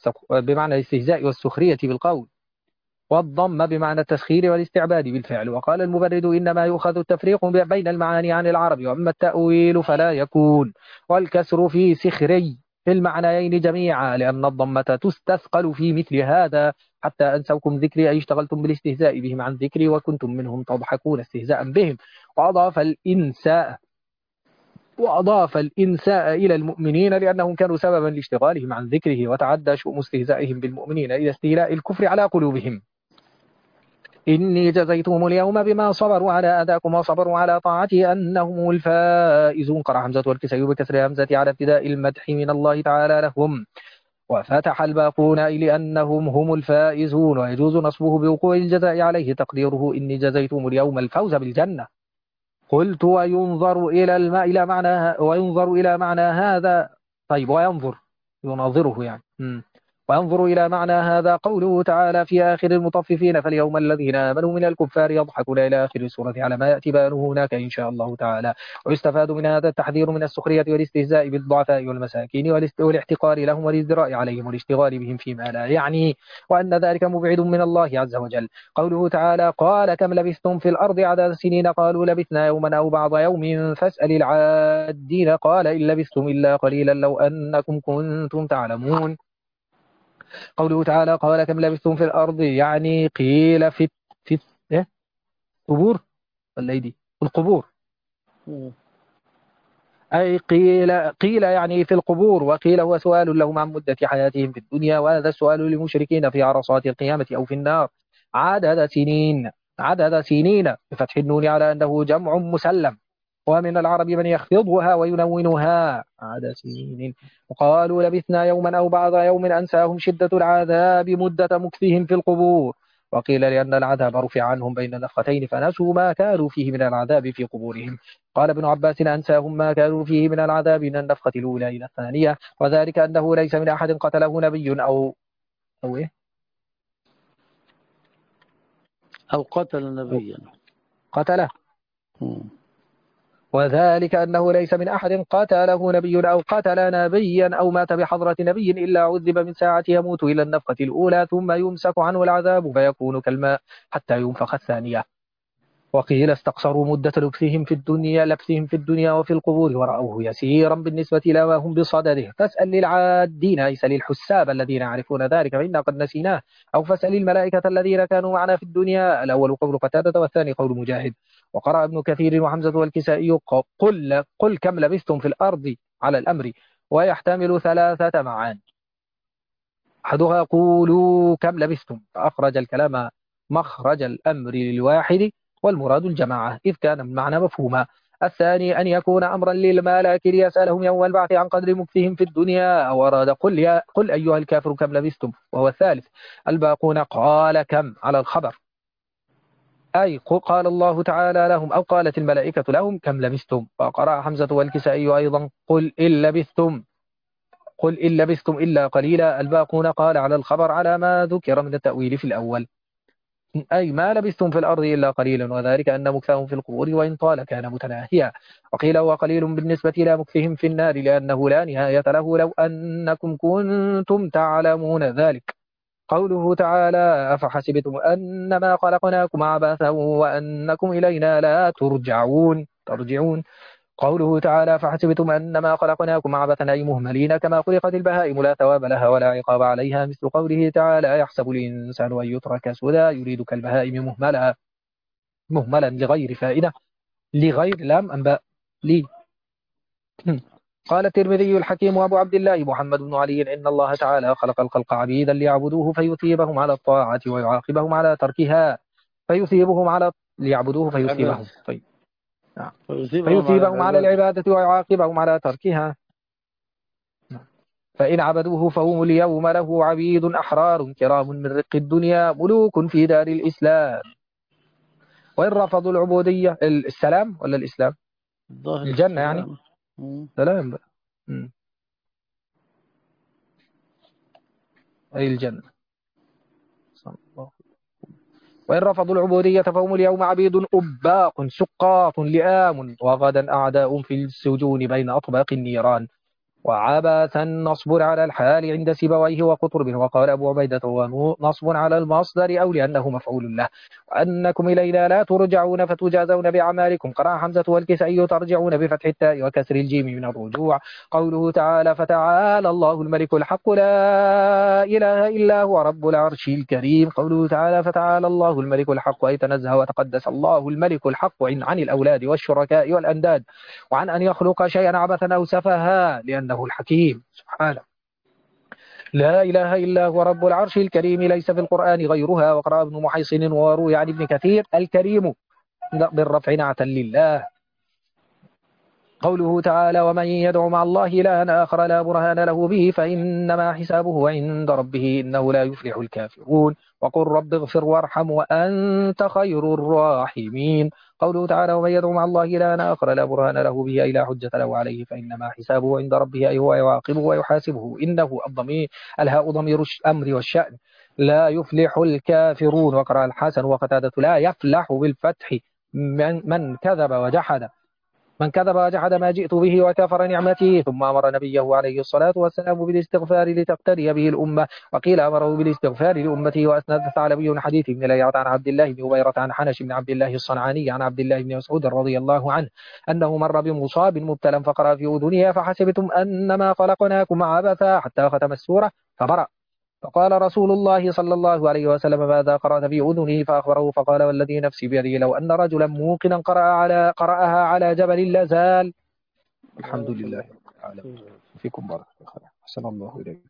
بالقول والضم بمعنى التسخير والاستعباد بالفعل. وقال المبرد إنما يؤخذ التفريق بين المعاني عن العرب وأما التأويل فلا يكون. والكسر في سخري في المعنيين جميعا لأن الضمة تستثقل في مثل هذا حتى أنسوكم ذكري أي اشتغلتم بالاستهزاء بهم عن ذكري وكنتم منهم تضحكون استهزاء بهم. وأضاف الإنساء إلى المؤمنين لأنهم كانوا سببا لاشتغالهم عن ذكره وتعدى شؤم استهزائهم بالمؤمنين إلى استيلاء الكفر على قلوبهم. إني جزيتهم اليوم بما صبروا على أذاكم وصبروا على طاعتي أنهم الفائزون. قرأ حمزة والكسائي بكسر همزة على ابتداء المدح من الله تعالى لهم وفتح الباقون لأنهم هم الفائزون. ويجوز نصبه بوقوع الجزاء عليه تقديره إني جزيتهم اليوم الفوز بالجنة. قلت وينظر إلى معنى هذا. طيب وينظر يناظره يعني وينظر إلى معنى هذا قوله تعالى في آخر المطففين فاليوم الذين آمنوا من الكفار يضحكون إلى آخر السورة على ما يأتي بيانه هناك إن شاء الله تعالى. ويستفاد من هذا التحذير من السخرية والاستهزاء بالضعفاء والمساكين والاحتقار لهم والازدراء عليهم والاشتغال بهم فيما لا يعني وأن ذلك مبعد من الله عز وجل. قوله تعالى قال كم لبثتم في الأرض عدد سنين قالوا لبثنا يوما أو بعض يوم فاسأل العادين قال إن لبثتم إلا قليلا لو أنكم كنتم تعلمون. قوله تعالى قال كم لبثتم في الأرض يعني قيل في إيه؟ قبور ولا إيه دي القبور أي قيل يعني في القبور. وقيل هو سؤال لهم عن مدة حياتهم في الدنيا وهذا السؤال للمشركين في عرصات القيامة أو في النار. عدد سنين بفتح النون على أنه جمع مسلم. ومن العرب من يخفضها وينونها عدد سنين. وقالوا لبثنا يوما أو بعض يوم أنساهم شدة العذاب مدة مكثهم في القبور. وقيل لأن العذاب رفع عنهم بين نفختين فنسوا ما كانوا فيه من العذاب في قبورهم. قال ابن عباس أنساهم ما كانوا فيه من العذاب من النفخة الأولى إلى الثانية وذلك أنه ليس من أحد قتله نبي أو إيه أو قتل نبيا قتله. وذلك أنه ليس من أحد قتله نبي أو قتل نبيا أو مات بحضرة نبي إلا عذب من ساعة يموت إلى النفخة الأولى ثم يمسك عنه العذاب فيكون كالماء حتى ينفخ الثانية. وقيل استقصروا مدة لبثهم في الدنيا وفي القبور ورأوه يسيرا بالنسبة إلى ما هم بصدده. فاسأل للعادين ليس للحساب الذين يعرفون ذلك فإنا قد نسيناه. أو فاسأل الملائكة الذين كانوا معنا في الدنيا. الأول قول قتادة والثاني قول مجاهد. وقرأ ابن كثير وحمزة والكسائي قل كم لبثتم في الأرض على الأمر ويحتمل ثلاثة معاني. أحدها قولوا كم لبثتم فأخرج الكلام مخرج الأمر للواحد والمراد الجماعة إذ كان المعنى مفهوما. الثاني أن يكون أمرا للملائكة ليسألهم يوم البعث عن قدر مكثهم في الدنيا أو أراد قل أيها الكافر كم لبثتم. وهو الثالث. الباقون قال كم على الخبر أي قال الله تعالى لهم أو قالت الملائكة لهم كم لبثتم. وقرأ حمزة والكسائي أيضا قل إن لبثتم إلا قليلا. الباقون قال على الخبر على ما ذكر من التأويل في الأول أي ما لبثتم في الأرض إلا قليلا وذلك أن مكثهم في القبور وإن طال كان متناهيا. وقيل هو قليل بالنسبة إلى مكثهم في النار لأنه لا نهاية له لو أنكم كنتم تعلمون ذلك. قوله تعالى أفحسبتم أنما خلقناكم عبثا وأنكم إلينا لا ترجعون. قوله تعالى فحسبتم أنما خلقناكم عبثا أي مهملين كما خلقت البهائم لا ثواب لها ولا عقاب عليها مثل قوله تعالى يحسب الإنسان أن يترك سدى يريد كالبهائم مهملا لغير فائدة لغير لام أنباء لي قال الترمذي الحكيم أبو عبد الله محمد بن علي إن الله تعالى خلق الخلق عبيدا ليعبدوه فيثيبهم على الطاعة ويعاقبهم على تركها فيثيبهم على ليعبدوه فيثيبهم فيثيبهم على العبادة ويعاقبهم على تركها فإن عبدوه فهم اليوم له عبيد أحرار كرام من رق الدنيا ملوك في دار الإسلام وإن رفضوا العبودية السلام ولا الإسلام الجنة يعني سلام بقى. أي الجنة وإن رفضوا العبودية فهم اليوم عبيد أباق سقاط لئام وغدا أعداء في السجون بين أطباق النيران وعبثا نصب على الحال عند سيبويه وقطرب وقال أبو عبيدة ونصب على المصدر أو لأنه مفعول له وأنكم إلينا لا ترجعون فتجازون بأعمالكم قرأ حمزة والكسائي ترجعون بفتح التاء وكسر الجيم من الرجوع قوله تعالى فتعالى الله الملك الحق لا إله إلا هو رب العرش الكريم قوله تعالى فتعالى الله الملك الحق أي تنزه وتقدس الله الملك الحق عن الأولاد والشركاء والأنداد وعن أن يخلق شيئا عبثا أو سفها لأنه الحكيم سبحانه لا إله إلا هو رب العرش الكريم ليس في القرآن غيرها وقرأ ابن محيصن وروي عن ابن كثير الكريم بالرفع نعتا لله قوله تعالى ومن يدعو مع الله إلها آخر لا برهان له به فإنما حسابه عند ربه إنه لا يفلح الكافرون وقل رب اغفر وارحم وأنت خير الراحمين قوله تعالى ومن يدعو مع الله إلها آخر لا برهان له به أي لا حجة له عليه فإنما حسابه عند ربه أي هو يعاقبه ويحاسبه إنه الهاء ضمير الأمر والشأن لا يفلح الكافرون وقرأ الحسن وقتادة لا يفلح بالفتح من كذب وجحد ما جئت به وكفر نعمته ثم أمر نبيه عليه الصلاة والسلام بالاستغفار لتقتدي به الأمة وقيل أمره بالاستغفار لأمته وأسند الثعلبي حديث بن ليعة عن عبد الله بن هبيرة عن حنش بن عبد الله الصنعاني عن عبد الله بن مسعود رضي الله عنه أنه مر بمصاب مبتلى فقرأ في أذنها فحسبتم أنما خلقناكم عبثا حتى ختم السورة فبرأ فقال رسول الله صلى الله عليه وسلم ماذا قرأت في أذنه فأخبره فقال والذي نفسي بيده لو أن رجلا موقنا قرأها على جبل لزال الحمد لله رب العالمين فيكم بارك الله أحسن الله إليكم